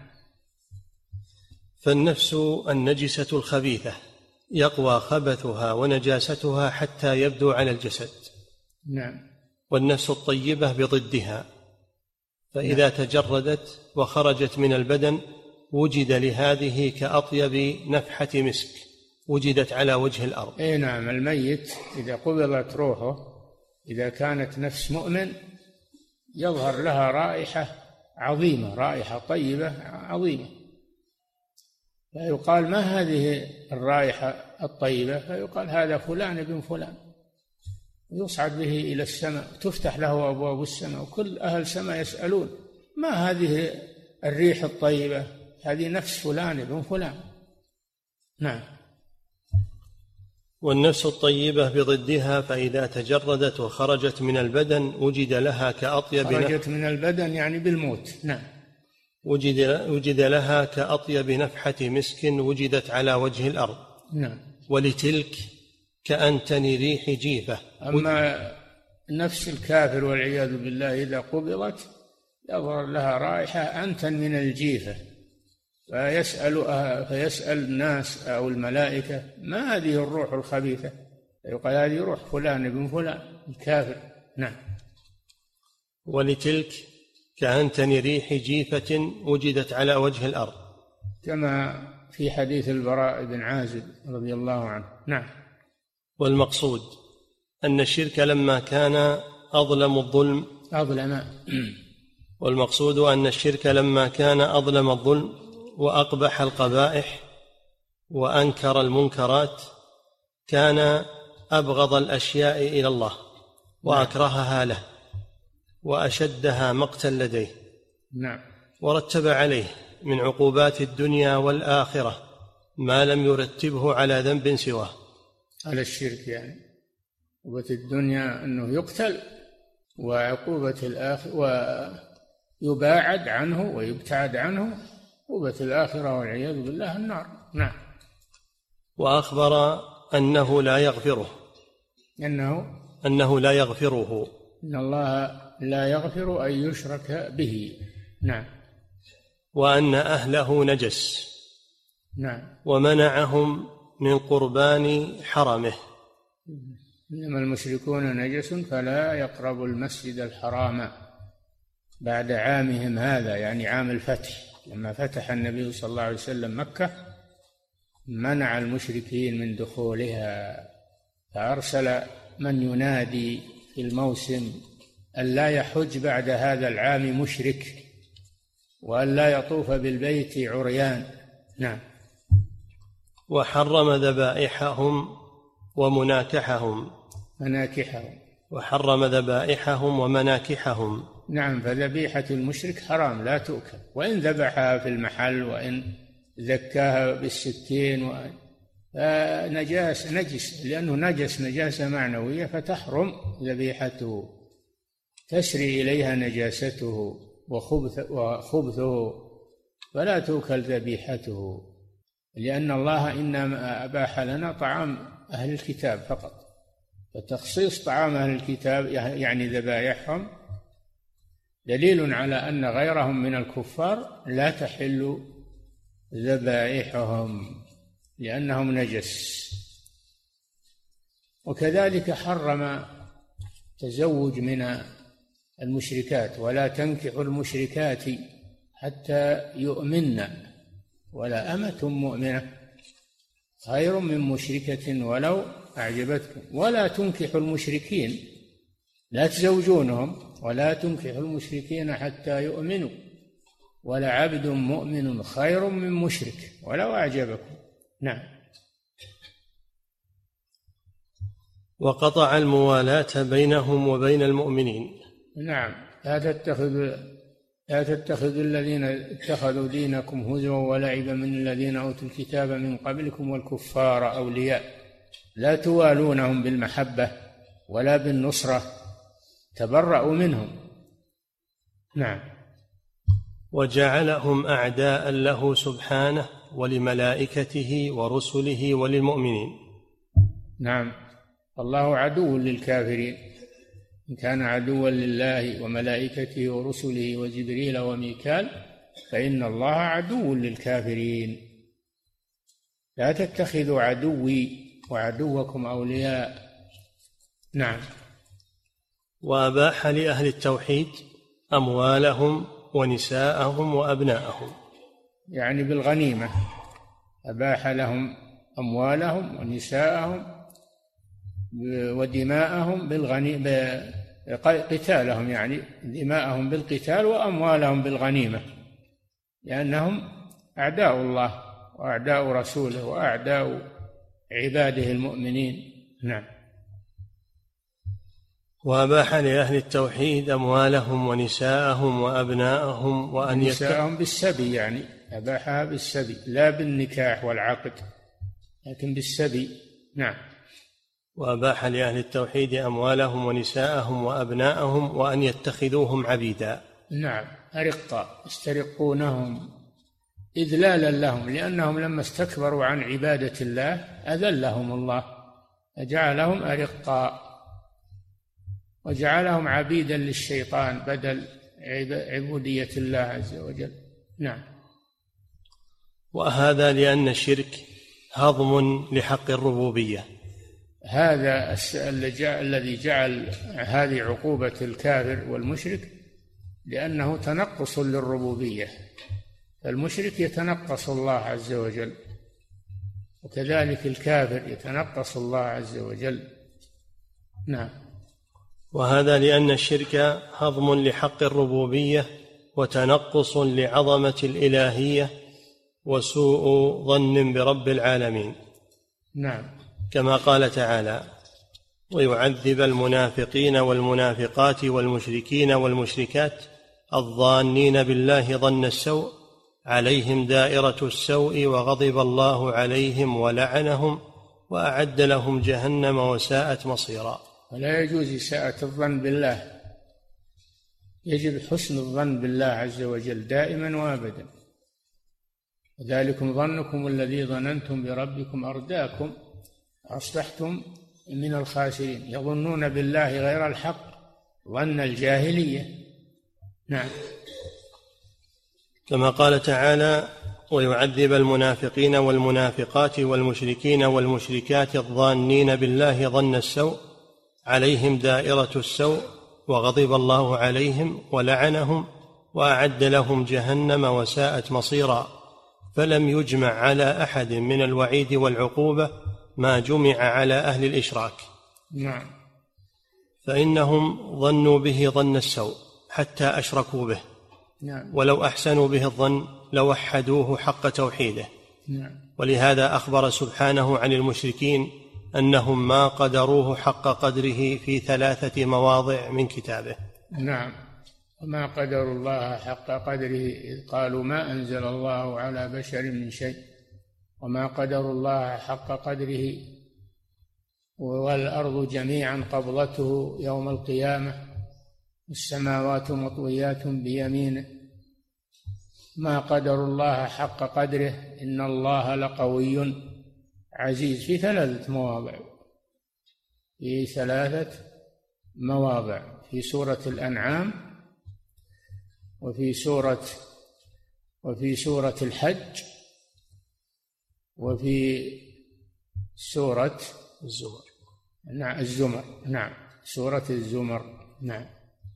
فالنفس النجسة الخبيثة يقوى خبثها ونجاستها حتى يبدو على الجسد. نعم. والنفس الطيبة بضدها، فإذا تجردت وخرجت من البدن وجد لهذه كأطيب نفحة مسك وجدت على وجه الأرض. أي نعم. الميت إذا قبضت روحه إذا كانت نفس مؤمن يظهر لها رائحة عظيمة، رائحة طيبة عظيمة، فيقال ما هذه الرائحة الطيبة؟ فيقال هذا فلان ابن فلان، يصعد به إلى السماء، تفتح له أبواب السماء، وكل أهل السماء يسألون ما هذه الريح الطيبة؟ هذه نفس فلان ابن فلان. نعم. والنفس الطيبة بضدها، فإذا تجردت وخرجت من البدن وجد لها كأطيب خرجت من البدن يعني بالموت. نعم. وجد لها كأطيب نفحة مسك وجدت على وجه الأرض. نعم. ولتلك كأنتن ريح جيفة. أما نفس الكافر والعياذ بالله إذا قبضت يظهر لها رائحة أنتن من الجيفة، فيسأل الناس أو الملائكة ما هذه الروح الخبيثة؟ يقال هذه روح فلان ابن فلان الكافر. نعم. ولتلك كأنتن ريح جيفة وجدت على وجه الأرض، كما في حديث البراء بن عازب رضي الله عنه. نعم. والمقصود أن الشرك لما كان أظلم الظلم والمقصود أن الشرك لما كان أظلم الظلم وأقبح القبائح وأنكر المنكرات كان أبغض الأشياء إلى الله وأكرهها له وأشدها مقتا لديه. نعم. ورتب عليه من عقوبات الدنيا والآخرة ما لم يرتبه على ذنب سواه. على الشرك يعني عقوبة الدنيا أنه يقتل، وعقوبة الآخرة ويباعد عنه ويبتعد عنه، عقوبة الآخرة والعياذ بالله النار. نعم. وأخبر أنه لا يغفره، أنه لا يغفره، إن الله لا يغفر أن يشرك به. نعم. وأن أهله نجس. نعم. ومنعهم من قربان حرمه. إنما المشركون نجس فلا يقربوا المسجد الحرام بعد عامهم هذا، يعني عام الفتح، لما فتح النبي صلى الله عليه وسلم مكة منع المشركين من دخولها، فأرسل من ينادي في الموسم أن لا يحج بعد هذا العام مشرك، وأن لا يطوف بالبيت عريان. نعم. وحرم ذبائحهم ومناكحهم. وحرم ذبائحهم ومناكحهم. نعم. فذبيحة المشرك حرام لا تؤكل، وإن ذبحها في المحل وإن ذكاها بالسكين نجس، لأنه نجاسة معنوية فتحرم ذبيحته، تسري إليها نجاسته وخبثه، فلا تؤكل ذبيحته، لأن الله إنما أباح لنا طعام أهل الكتاب فقط، فتخصيص طعام أهل الكتاب يعني ذبائحهم دليل على أن غيرهم من الكفار لا تحل ذبائحهم لأنهم نجس. وكذلك حرم تزوج من المشركات، ولا تنكحوا المشركات حتى يؤمن، ولا أمة مؤمنة خير من مشركة ولو أعجبتكم، ولا تنكحوا المشركين، لا تزوجونهم، ولا تنكحوا المشركين حتى يؤمنوا، ولعبد مؤمن خير من مشرك ولو أعجبكم. نعم. وقطع الموالاة بينهم وبين المؤمنين. نعم. لا تتخذوا الذين اتخذوا دينكم هزوا ولعبا من الذين أوتوا الكتاب من قبلكم والكفار أولياء، لا توالونهم بالمحبة ولا بالنصرة، تبرأوا منهم. نعم. وجعلهم أعداء له سبحانه ولملائكته ورسله وللمؤمنين. نعم. الله عدو للكافرين، إن كان عدوا لله وملائكته ورسله وجبريل وميكال فإن الله عدو للكافرين. لا تتخذوا عدوي وعدوكم أولياء. نعم. وأباح لأهل التوحيد أموالهم ونساءهم وأبناءهم، يعني بالغنيمة، أباح لهم أموالهم ونساءهم ودماءهم بالغنيمة، قتالهم يعني دماءهم بالقتال وأموالهم بالغنيمة، لأنهم أعداء الله وأعداء رسوله وأعداء عباده المؤمنين. نعم. وأباح لأهل التوحيد أموالهم ونساءهم وأبناءهم نساءهم بالسبي، يعني أباحها بالسبي لا بالنكاح والعقد، لكن بالسبي. نعم. وأباح لأهل التوحيد أموالهم ونساءهم وأبناءهم وأن يتخذوهم عبيدا. نعم. أرقا يسترقونهم إذلالا لهم، لأنهم لما استكبروا عن عبادة الله أذلهم الله فجعلهم أرقا وجعلهم عبيدا للشيطان بدل عبودية الله عز وجل. نعم. وهذا لأن الشرك هضم لحق الربوبية. هذا الذي جعل هذه عقوبة الكافر والمشرك لأنه تنقص للربوبية، المشرك يتنقص الله عز وجل، وكذلك الكافر يتنقص الله عز وجل. نعم. وهذا لأن الشرك هضم لحق الربوبية وتنقص لعظمة الإلهية وسوء ظن برب العالمين. نعم. كما قال تعالى: ويعذب المنافقين والمنافقات والمشركين والمشركات الظانين بالله ظن السوء عليهم دائرة السوء وغضب الله عليهم ولعنهم وأعد لهم جهنم وساءت مصيرا. ولا يجوز إساءة الظن بالله، يجب حسن الظن بالله عز وجل دائما وابدا. وذلكم ظنكم الذي ظننتم بربكم أرداكم أصبحتم من الخاسرين. يظنون بالله غير الحق ظن الجاهلية. نعم. كما قال تعالى: ويعذب المنافقين والمنافقات والمشركين والمشركات الظانين بالله ظن السوء عليهم دائرة السوء وغضب الله عليهم ولعنهم وأعد لهم جهنم وساءت مصيرا. فلم يجمع على أحد من الوعيد والعقوبة ما جمع على أهل الإشراك. نعم. فإنهم ظنوا به ظن السوء حتى أشركوا به. نعم. ولو أحسنوا به الظن لوحدوه حق توحيده. نعم. ولهذا أخبر سبحانه عن المشركين أنهم ما قدروه حق قدره في 3 مواضع من كتابه. نعم. وما قدروا الله حق قدره إذ قالوا ما أنزل الله على بشر من شيء وما قدروا الله حق قدره والأرض جميعا قبضته يوم القيامة والسماوات مطويات بيمينه ما قدروا الله حق قدره إن الله لقوي عزيز. في 3 مواضع، في 3 مواضع، في سورة الأنعام وفي سورة الحج وفي سورة الزمر. نعم الزمر. نعم سورة الزمر. نعم.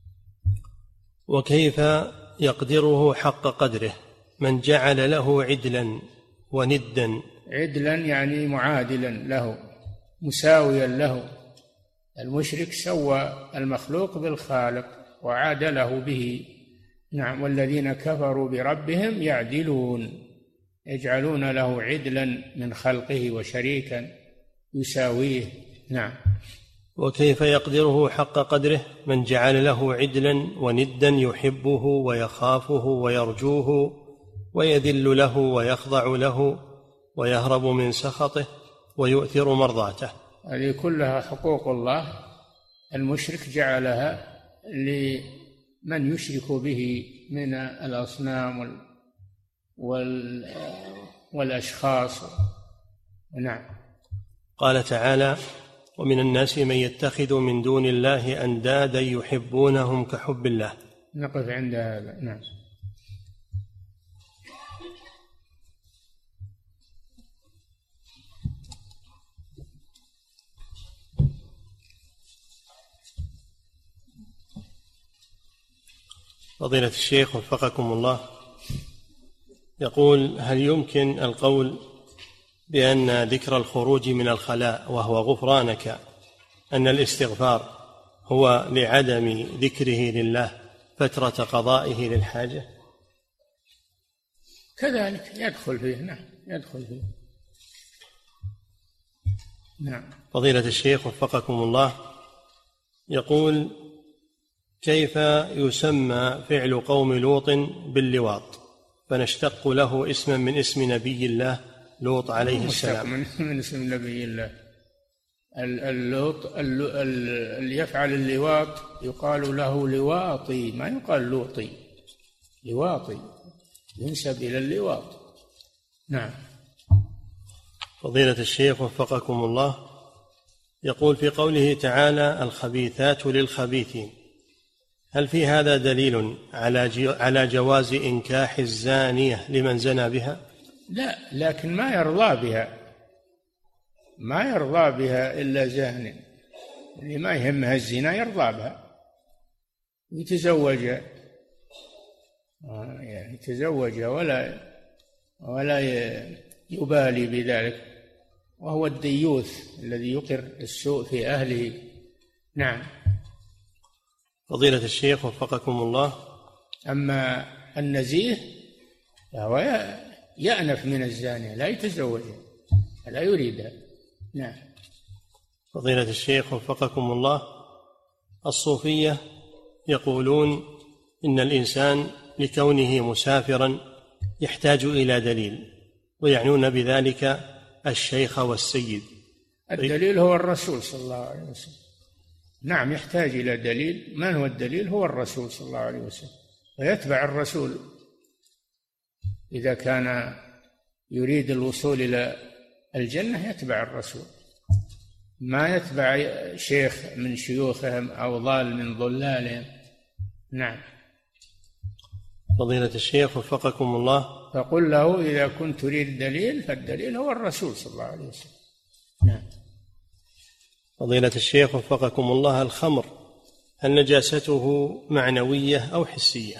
وكيف يقدره حق قدره من جعل له عدلا وندا. عدلا يعني معادلا له مساويا له. المشرك سوى المخلوق بالخالق وعادله به. نعم. والذين كفروا بربهم يعدلون يجعلون له عدلا من خلقه وشريكا يساويه. نعم. وكيف يقدره حق قدره من جعل له عدلا وندا يحبه ويخافه ويرجوه ويذل له ويخضع له ويهرب من سخطه ويؤثر مرضاته. هذه كلها حقوق الله. المشرك جعلها لمن يشرك به من الأصنام والأشخاص. نعم. قال تعالى: ومن الناس من يتخذ من دون الله أندادا يحبونهم كحب الله. نقف عند هذا. نعم. فضيلة الشيخ وفقكم الله، يقول: هل يمكن القول بأن ذكر الخروج من الخلاء وهو غفرانك أن الاستغفار هو لعدم ذكره لله فترة قضائه للحاجة؟ كذلك يدخل فيه. نعم يدخل فيه. نعم. فضيلة الشيخ وفقكم الله، يقول: كيف يسمى فعل قوم لوط باللواط فنشتق له اسما من اسم نبي الله لوط عليه السلام؟ من اسم نبي الله. اللوط اللي يفعل اللواط يقال له لواطي، ما يقال لوطي. لواطي ينسب إلى اللواط. نعم. فضيلة الشيخ وفقكم الله، يقول: في قوله تعالى: الخبيثات للخبيثين، هل في هذا دليل على جواز إنكاح الزانية لمن زنى بها؟ لا، لكن ما يرضى بها إلا زان. اللي ما يهمها الزنا يرضى بها يتزوجها، يعني يتزوجها ولا يبالي بذلك، وهو الديوث الذي يقر السوء في أهله. نعم. فضيلة الشيخ وفقكم الله، أما النزيه فهو يأنف من الزانية لا يتزوجها، لا يريدها. نعم. فضيلة الشيخ وفقكم الله، الصوفية يقولون إن الإنسان لكونه مسافرا يحتاج إلى دليل، ويعنون بذلك الشيخ والسيد. الدليل هو الرسول صلى الله عليه وسلم. نعم، يحتاج إلى دليل. من هو الدليل؟ هو الرسول صلى الله عليه وسلم، ويتبع الرسول إذا كان يريد الوصول إلى الجنة، يتبع الرسول، ما يتبع شيخ من شيوخهم أو ضال من ضلالهم. نعم. فضيلة الشيخ وفقكم الله، فقل له إذا كنت تريد دليل فالدليل هو الرسول صلى الله عليه وسلم. نعم. فضيلة الشيخ وفقكم الله، الخمر هل نجاسته معنوية أو حسية؟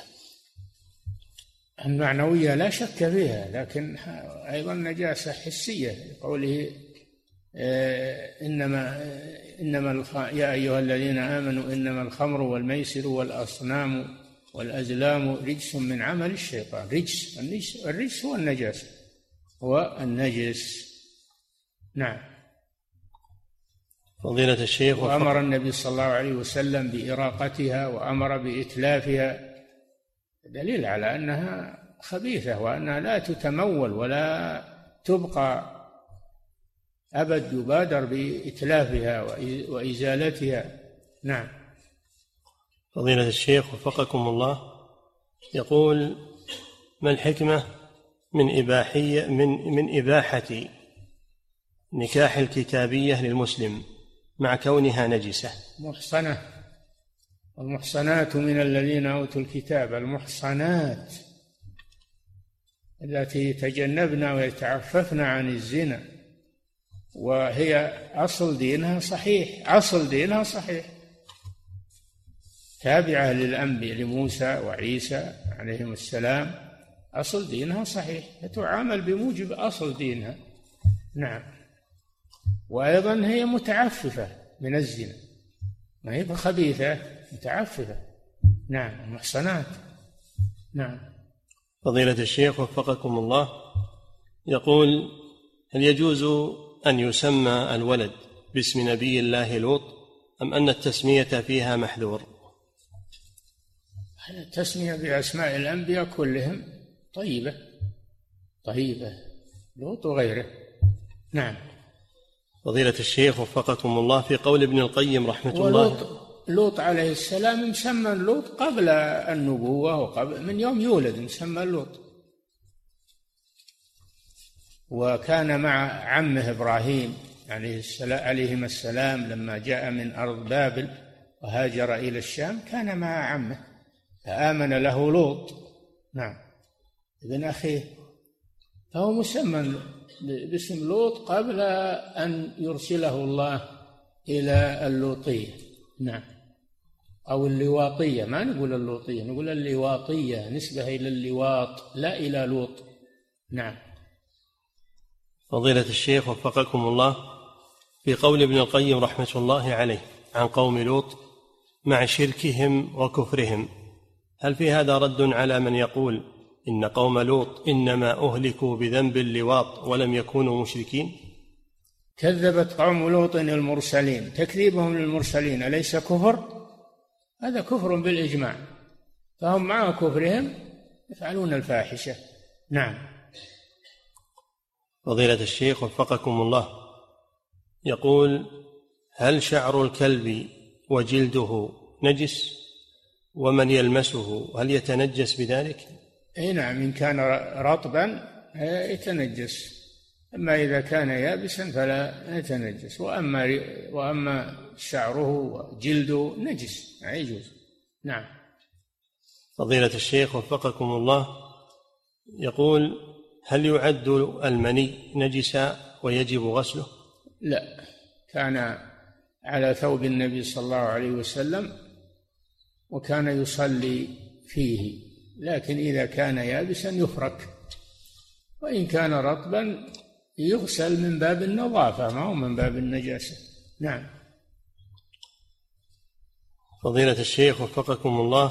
المعنوية لا شك فيها، لكن أيضا نجاسة حسية، قوله إنما يا أيها الذين آمنوا إنما الخمر والميسر والأصنام والأزلام رجس من عمل الشيطان. الرجس هو النجاسة، هو النجس. نعم. فضيلة الشيخ وأمر النبي صلى الله عليه وسلم بإراقتها وأمر بإتلافها، دليل على أنها خبيثة وأنها لا تتمول ولا تبقى أبد، يبادر بإتلافها وإزالتها. نعم. فضيلة الشيخ وفقكم الله، يقول: ما الحكمة من إباحة نكاح الكتابية للمسلم مع كونها نجسة؟ محصنة. والمحصنات من الذين أوتوا الكتاب، المحصنات التي تجنبن ويتعففن عن الزنا، وهي أصل دينها صحيح، تابعة للأنبياء لموسى وعيسى عليهم السلام، أصل دينها صحيح، فتعامل بموجب أصل دينها. نعم. وأيضا هي متعففة من الزنا، ما هي خبيثة، متعففة. نعم. المحصنات. نعم. فضيلة الشيخ وفقكم الله، يقول: هل يجوز أن يسمى الولد باسم نبي الله لوط، أم أن التسمية فيها محذور؟ التسمية بأسماء الأنبياء كلهم طيبة، لوط وغيره. نعم. فضيلة الشيخ وفقكم الله، في قول ابن القيم رحمة الله، لوط عليه السلام مسمى لوط قبل النبوة، وقبل من يوم يولد مسمى لوط، وكان مع عمه إبراهيم عليهما السلام لما جاء من أرض بابل وهاجر إلى الشام، كان مع عمه فآمن له لوط. نعم. ابن أخيه، فهو مسمى باسم لوط قبل أن يرسله الله إلى اللوطية. نعم. أو اللواطية، ما نقول اللوطية، نقول اللواطية، نسبة إلى اللواط لا إلى لوط. نعم. فضيلة الشيخ وفقكم الله، في قول ابن القيم رحمة الله عليه عن قوم لوط مع شركهم وكفرهم، هل في هذا رد على من يقول إن قوم لوط إنما أهلكوا بذنب اللواط ولم يكونوا مشركين؟ كذبت قوم لوط المرسلين، تكذيبهم للمرسلين أليس كفر؟ هذا كفر بالإجماع، فهم مع كفرهم يفعلون الفاحشة. نعم. فضيلة الشيخ وفقكم الله، يقول: هل شعر الكلب وجلده نجس؟ ومن يلمسه هل يتنجس بذلك؟ اي نعم، إن كان رطبا يتنجس، أما إذا كان يابسا فلا يتنجس، وأما شعره وجلده نجس لا يجوز. نعم. فضيلة الشيخ وفقكم الله، يقول: هل يعد المني نجسا ويجب غسله؟ لا، كان على ثوب النبي صلى الله عليه وسلم وكان يصلي فيه، لكن إذا كان يابسا يفرك، وإن كان رطبا يغسل من باب النظافة ما هو من باب النجاسة. نعم. فضيلة الشيخ وفقكم الله،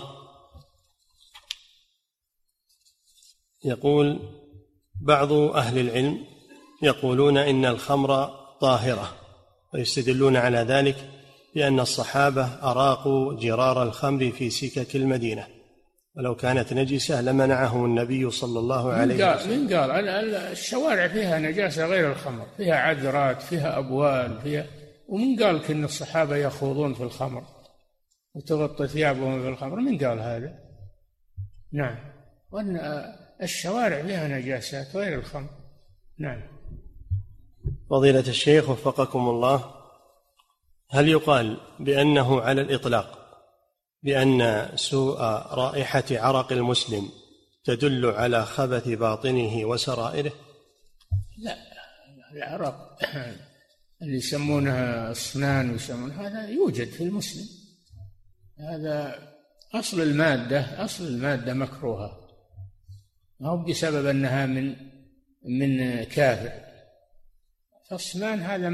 يقول: بعض أهل العلم يقولون إن الخمر طاهرة، ويستدلون على ذلك بأن الصحابة أراقوا جرار الخمر في سكك المدينة، ولو كانت نجسة لمنعهم النبي صلى الله عليه وسلم. من قال الشوارع فيها نجاسة غير الخمر، فيها عذرات، فيها أبوال، فيها، ومن قال إن الصحابة يخوضون في الخمر وتغطي ثيابهم في الخمر؟ من قال هذا؟ نعم، وأن الشوارع فيها نجاسات غير الخمر. نعم. فضيلة الشيخ وفقكم الله، هل يقال بأنه على الإطلاق بأن سوء رائحة عرق المسلم تدل على خبث باطنه وسرائره؟ لا، العرق اللي يسمونها أسنان ويسمون هذا يوجد في المسلم، هذا أصل المادة مكروهة، ما هو بسبب أنها من كافر. فالأسنان هذا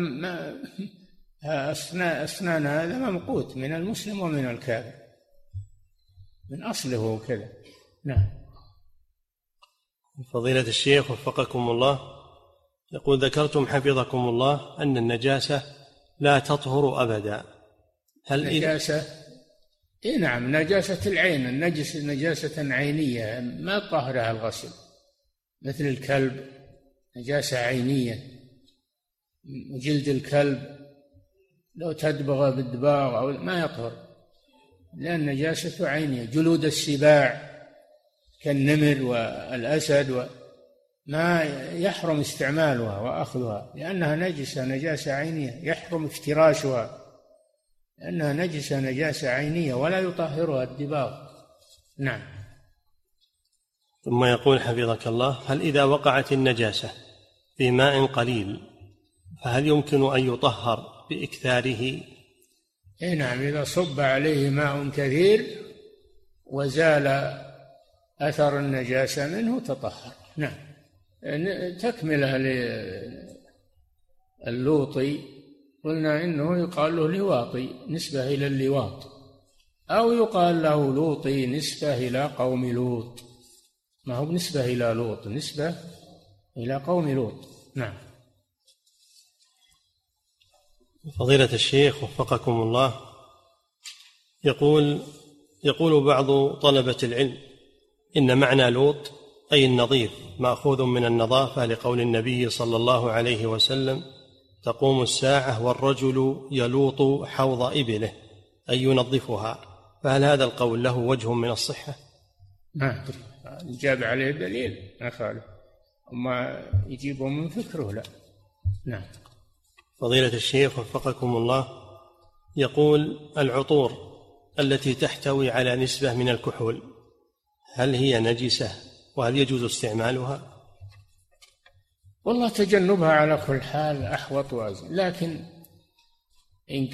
أسنان هذا ممقوت من المسلم ومن الكافر من أصله كذا. نعم. فضيلة الشيخ وفقكم الله، يقول ذكرتم حفظكم الله أن النجاسة لا تطهر أبدا. هل النجاسة نعم، نجاسة العين، النجس نجاسة عينية ما طهرها الغسل، مثل الكلب نجاسة عينية، جلد الكلب لو تدبغ بالدباغ أو ما يطهر لأن نجاسة عينية. جلود السباع كالنمر والأسد ما يحرم استعمالها وأخذها لأنها نجاسة عينية، يحرم افتراشها لأنها نجاسة عينية ولا يطهرها الدباغ. نعم. ثم يقول حفظك الله، هل إذا وقعت النجاسة في ماء قليل فهل يمكن أن يطهر بإكثاره؟ نعم، إذا صب عليه ماء كثير وزال أثر النجاسة منه تطهر. نعم. تكملة للوطي قلنا إنه يقال له لواطي نسبة إلى اللواط، أو يقال له لوطي نسبة إلى قوم لوط، ما هو نسبة إلى لوط، نسبة إلى قوم لوط. نعم. فضيلة الشيخ وفقكم الله، يقول بعض طلبة العلم إن معنى لوط أي النظيف مأخوذ من النظافة، لقول النبي صلى الله عليه وسلم: تقوم الساعة والرجل يلوط حوض إبله، أي ينظفها. فهل هذا القول له وجه من الصحة؟ ما جاب عليه دليل ما خالف، أما يجيبه من فكره لا. نعم. فضيلة الشيخ وفقكم الله، يقول العطور التي تحتوي على نسبة من الكحول هل هي نجسة وهل يجوز استعمالها؟ والله تجنبها على كل حال أحوط وأزين، لكن إن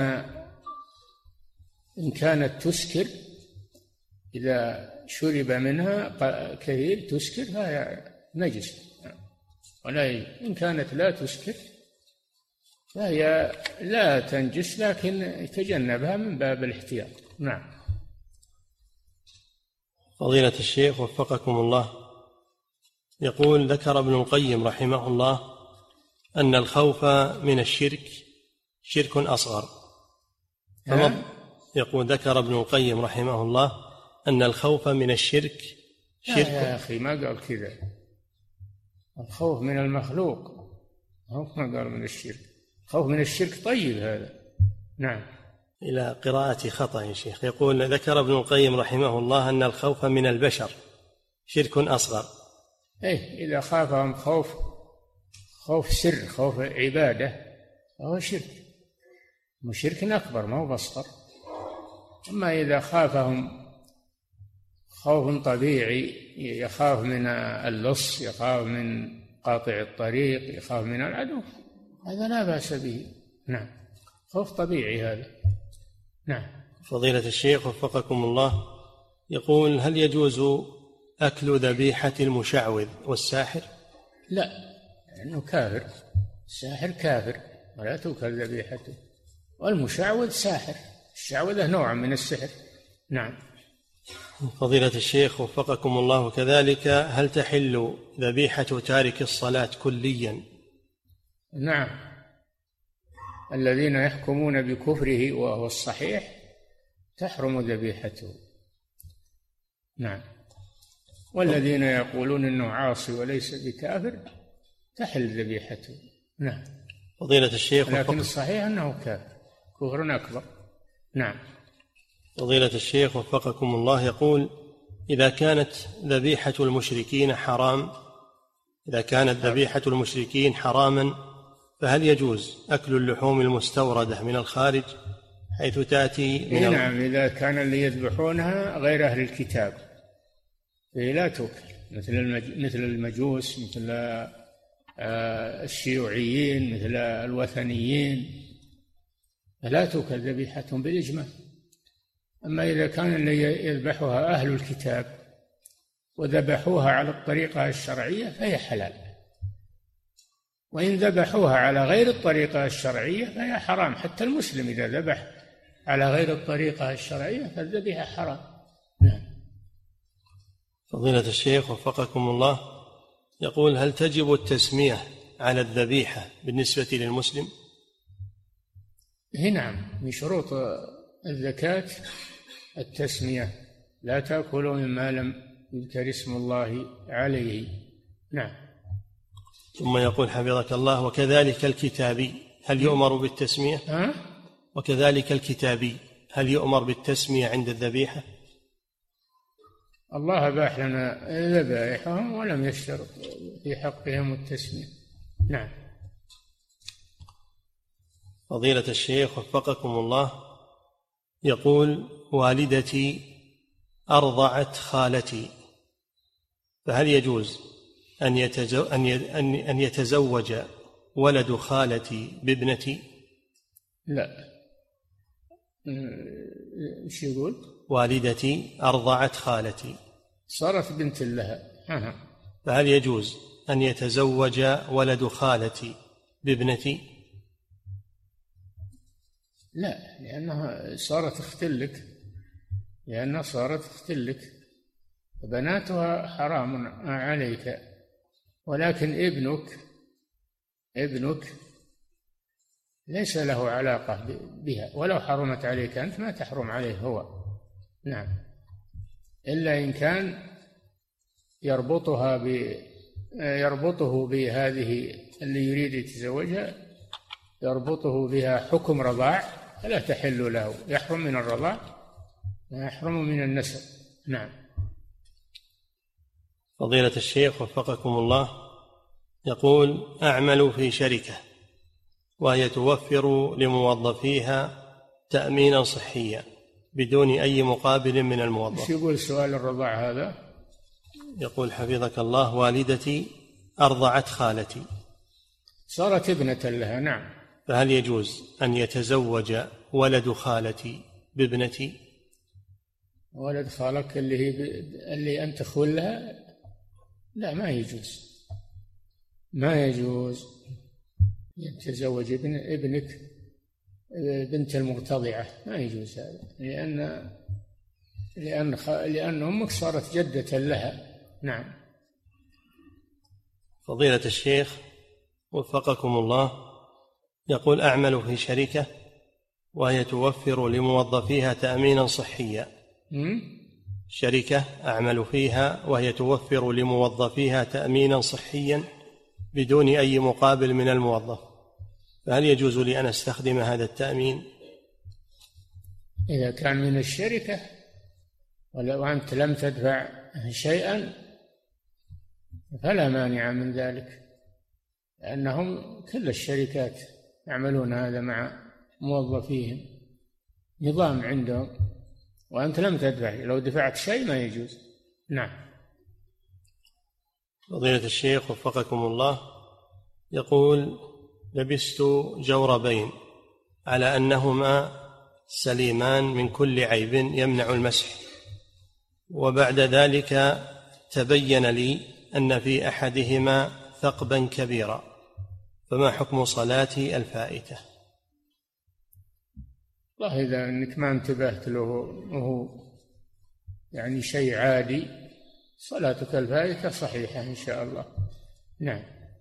كانت تسكر، إذا شرب منها كثير تسكر فهي نجسة، إن كانت لا تسكر فهي لا تنجس، لكن تجنبها من باب الاحتياط. نعم. فضيلة الشيخ وفقكم الله، يقول ذكر ابن القيم رحمه الله أن الخوف من الشرك شرك أصغر. يقول ذكر ابن القيم رحمه الله أن الخوف من الشرك شرك. يا أخي ما قال كذا، الخوف من المخلوق، ما قال من الشرك. خوف من الشرك طيب هذا. نعم. إلى قراءة خطأ يا شيخ. يقول ذكر ابن القيم رحمه الله أن الخوف من البشر شرك أصغر. إذا خافهم خوف سر، خوف عبادة، فهو شرك، شرك أكبر ما هو بأصغر. أما إذا خافهم خوف طبيعي، يخاف من اللص، يخاف من قاطع الطريق، يخاف من العدو، هذا لا بأس به. نعم، خوف طبيعي هذا. نعم. فضيلة الشيخ وفقكم الله، يقول هل يجوز أكل ذبيحة المشعوذ والساحر؟ لا، لأنه كافر، الساحر كافر ولا تؤكل ذبيحته، والمشعوذ ساحر، الشعوذة نوع من السحر. نعم. فضيلة الشيخ وفقكم الله، كذلك هل تحل ذبيحة تارك الصلاة كليا؟ نعم، الذين يحكمون بكفره وهو الصحيح تحرم ذبيحته، نعم. والذين يقولون إنه عاصي وليس بكافر تحل ذبيحته. نعم. فضيلة الشيخ، لكن الصحيح أنه كافر كفر أكبر. نعم. فضيلة الشيخ وفقكم الله، يقول: إذا كانت ذبيحة المشركين حراما فهل يجوز أكل اللحوم المستوردة من الخارج حيث تأتي من نعم، إذا كان اللي يذبحونها غير أهل الكتاب فهي لا تؤكل، مثل المجوس، مثل الشيوعيين، مثل الوثنيين، فلا تؤكل ذبيحتهم بالإجماع. أما إذا كان اللي يذبحها أهل الكتاب وذبحوها على الطريقة الشرعية فهي حلال، وإن ذبحوها على غير الطريقة الشرعية فهي حرام. حتى المسلم إذا ذبح على غير الطريقة الشرعية فالذبيحة حرام. نعم. فضيلة الشيخ وفقكم الله، يقول: هل تجب التسمية على الذبيحة بالنسبة للمسلم؟ نعم، من شروط الزكاة التسمية، لا تأكلوا مما لم يذكر اسم الله عليه. نعم. ثم يقول حفظك الله: وكذلك الكتابي هل يؤمر بالتسمية؟ وكذلك الكتابي هل يؤمر بالتسمية عند الذبيحة؟ الله أباح لنا ذبائحهم ولم يشترط في حقهم التسمية. نعم. فضيلة الشيخ وفقكم الله، يقول: والدتي أرضعت خالتي، فهل يجوز أن يتزوج ولد خالتي بابنتي؟ لا. ايش يقول؟ والدتي أرضعت خالتي صارت بنت لها، فهل يجوز أن يتزوج ولد خالتي بابنتي؟ لا، لأنها صارت أخت لك، بناتها حرام عليك، ولكن ابنك ليس له علاقة بها، ولو حرمت عليك أنت ما تحرم عليه هو. نعم. إلا إن كان يربطه بهذه اللي يريد يتزوجها، يربطه بها حكم رضاع فلا تحل له، يحرم من الرضاع ويحرم من النسب. نعم. فضيلة الشيخ وفقكم الله، يقول: أعمل في شركة وهي توفر لموظفيها تأمينا صحيا بدون أي مقابل من الموظف. ايش يقول سؤال الرضاع هذا؟ يقول حفظك الله: والدتي أرضعت خالتي، صارت ابنة لها. نعم. فهل يجوز أن يتزوج ولد خالتي بابنتي؟ ولد خالك اللي أنت خولها؟ لا، ما يجوز يتزوج ابنك بنت المرتضعة، ما يجوز هذا، لأن أمك صارت جدة لها. نعم. فضيلة الشيخ وفقكم الله، يقول: أعمل في شركة وهي توفر لموظفيها تأمينا صحيا. شركة أعمل فيها وهي توفر لموظفيها تأمينا صحيا بدون أي مقابل من الموظف، فهل يجوز لي أن أستخدم هذا التأمين؟ إذا كان من الشركة وأنت لم تدفع شيئا فلا مانع من ذلك، لأنهم كل الشركات يعملون هذا مع موظفيهم، نظام عندهم، وأنت لم تدفع، لو دفعت شيء ما يجوز. نعم. فضيلة الشيخ وفقكم الله، يقول: لبست جوربين على أنهما سليمان من كل عيب يمنع المسح، وبعد ذلك تبين لي أن في أحدهما ثقبا كبيرا، فما حكم صلاتي الفائتة؟ والله إذا أنك ما انتبهت له وهو يعني شيء عادي صلاتك الفائتة صحيحة إن شاء الله. نعم.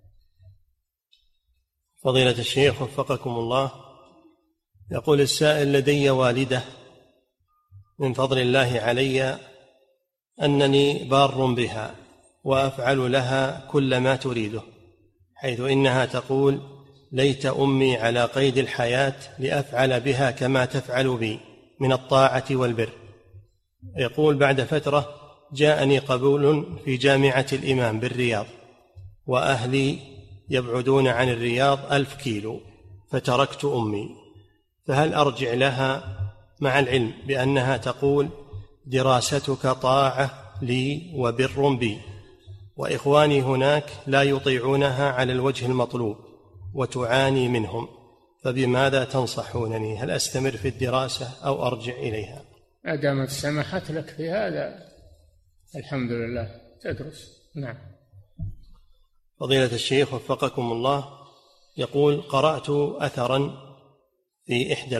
فضيلة الشيخ وفقكم الله، يقول السائل: لدي والدة من فضل الله علي أنني بار بها وأفعل لها كل ما تريده، حيث إنها تقول: ليت أمي على قيد الحياة لأفعل بها كما تفعل بي من الطاعة والبر. يقول: بعد فترة جاءني قبول في جامعة الإمام بالرياض، وأهلي يبعدون عن الرياض 1000 كيلو، فتركت أمي، فهل أرجع لها مع العلم بأنها تقول: دراستك طاعة لي وبر بي، وإخواني هناك لا يطيعونها على الوجه المطلوب وتعاني منهم، فبماذا تنصحونني؟ هل أستمر في الدراسة أو أرجع إليها؟ ما دامت سمحت لك في هذا الحمد لله تدرس. نعم. فضيلة الشيخ وفقكم الله، يقول: قرأت أثرا في أحد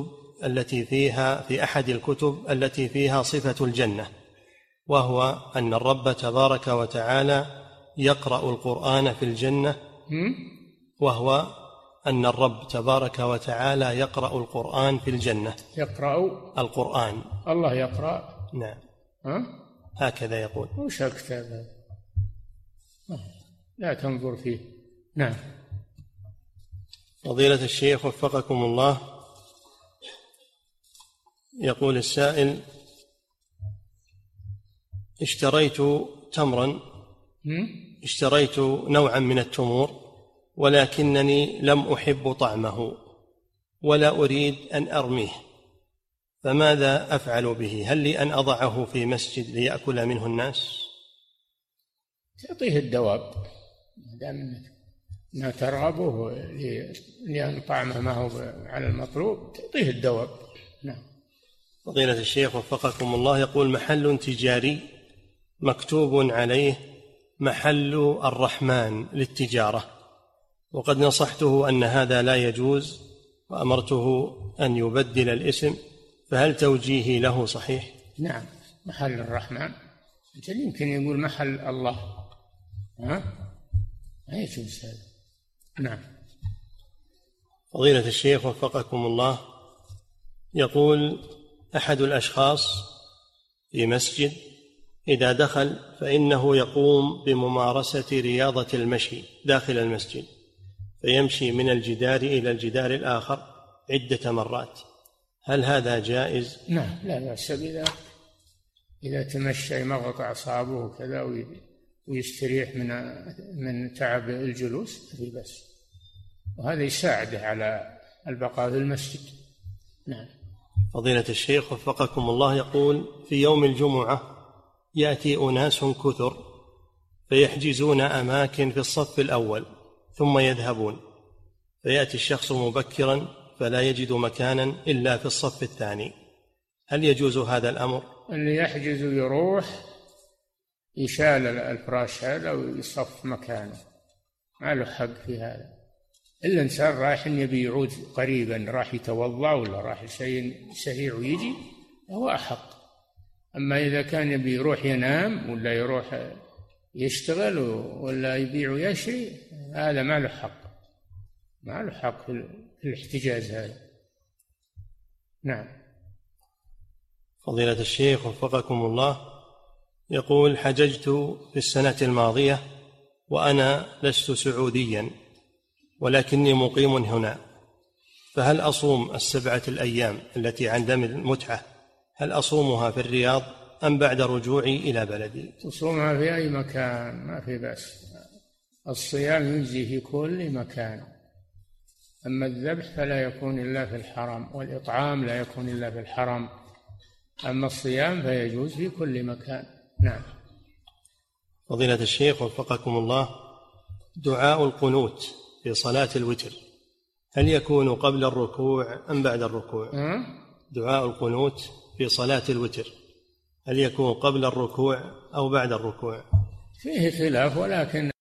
الكتب التي فيها صفة الجنة، وهو أن الرب تبارك وتعالى يقرأ القرآن في الجنة، وهو أن الرب تبارك وتعالى يقرأ القرآن في الجنة. يقرأ القرآن، الله يقرأ. نعم. هكذا يقول. وش الكتاب هذا؟ لا تنظر فيه. نعم. فضيلة الشيخ وفقكم الله، يقول السائل: اشتريت نوعا من التمور، ولكنني لم أحب طعمه ولا أريد أن أرميه، فماذا أفعل به؟ هل لي أن أضعه في مسجد ليأكل منه الناس؟ تعطيه الدواب، ما دام أنها ترغبه لأن طعمه ما هو على المطلوب، تعطيه الدواب. نعم. فضيلة الشيخ وفقكم الله، يقول: محل تجاري مكتوب عليه محل الرحمن للتجارة، وقد نصحته أن هذا لا يجوز وأمرته أن يبدل الاسم، فهل توجيهي له صحيح؟ نعم، محل الرحمن. يمكن يقول محل الله، ما يجوز هذا. نعم. فضيلة الشيخ وفقكم الله، يقول: أحد الأشخاص في مسجد إذا دخل فإنه يقوم بممارسة رياضة المشي داخل المسجد، فيمشي من الجدار إلى الجدار الآخر عدة مرات، هل هذا جائز؟ نعم، لا بأس بذلك. إذا تمشى يمغط أعصابه وكذا ويستريح من تعب الجلوس في بس، وهذا يساعده على البقاء في المسجد. نعم. فضيلة الشيخ وفقكم الله، يقول: في يوم الجمعة يأتي أناس كثر فيحجزون أماكن في الصف الأول ثم يذهبون، فيأتي الشخص مبكرا فلا يجد مكانا إلا في الصف الثاني، هل يجوز هذا الأمر؟ اللي يحجز يروح يشال الفراش هذا ويصف مكانه، ما له حق في هذا. إلا إنسان رايح يبي يعود قريبا، راح يتوضأ ولا راح يسهيع ويجي، هو أحق. أما إذا كان يبي يروح ينام ولا يروح يشتغل ولا يبيع ويشري، هذا ما له حق، ما له حق في الاحتجاز هذا. نعم. فضيلة الشيخ وفقكم الله، يقول: حججت في السنة الماضية وأنا لست سعوديا ولكني مقيم هنا، فهل أصوم 7 الأيام التي عند المتعة، هل أصومها في الرياض أم بعد رجوعي إلى بلدي؟ تصومها في أي مكان، ما في بأس. الصيام يجزي في كل مكان، أما الذبح فلا يكون إلا في الحرم، والإطعام لا يكون إلا في الحرم، أما الصيام فيجوز في كل مكان. نعم. فضيلة الشيخ وفقكم الله، دعاء القنوت في صلاة الوتر هل يكون قبل الركوع أم بعد الركوع؟ دعاء القنوت في صلاة الوتر هل يكون قبل الركوع أو بعد الركوع؟ فيه خلاف، ولكن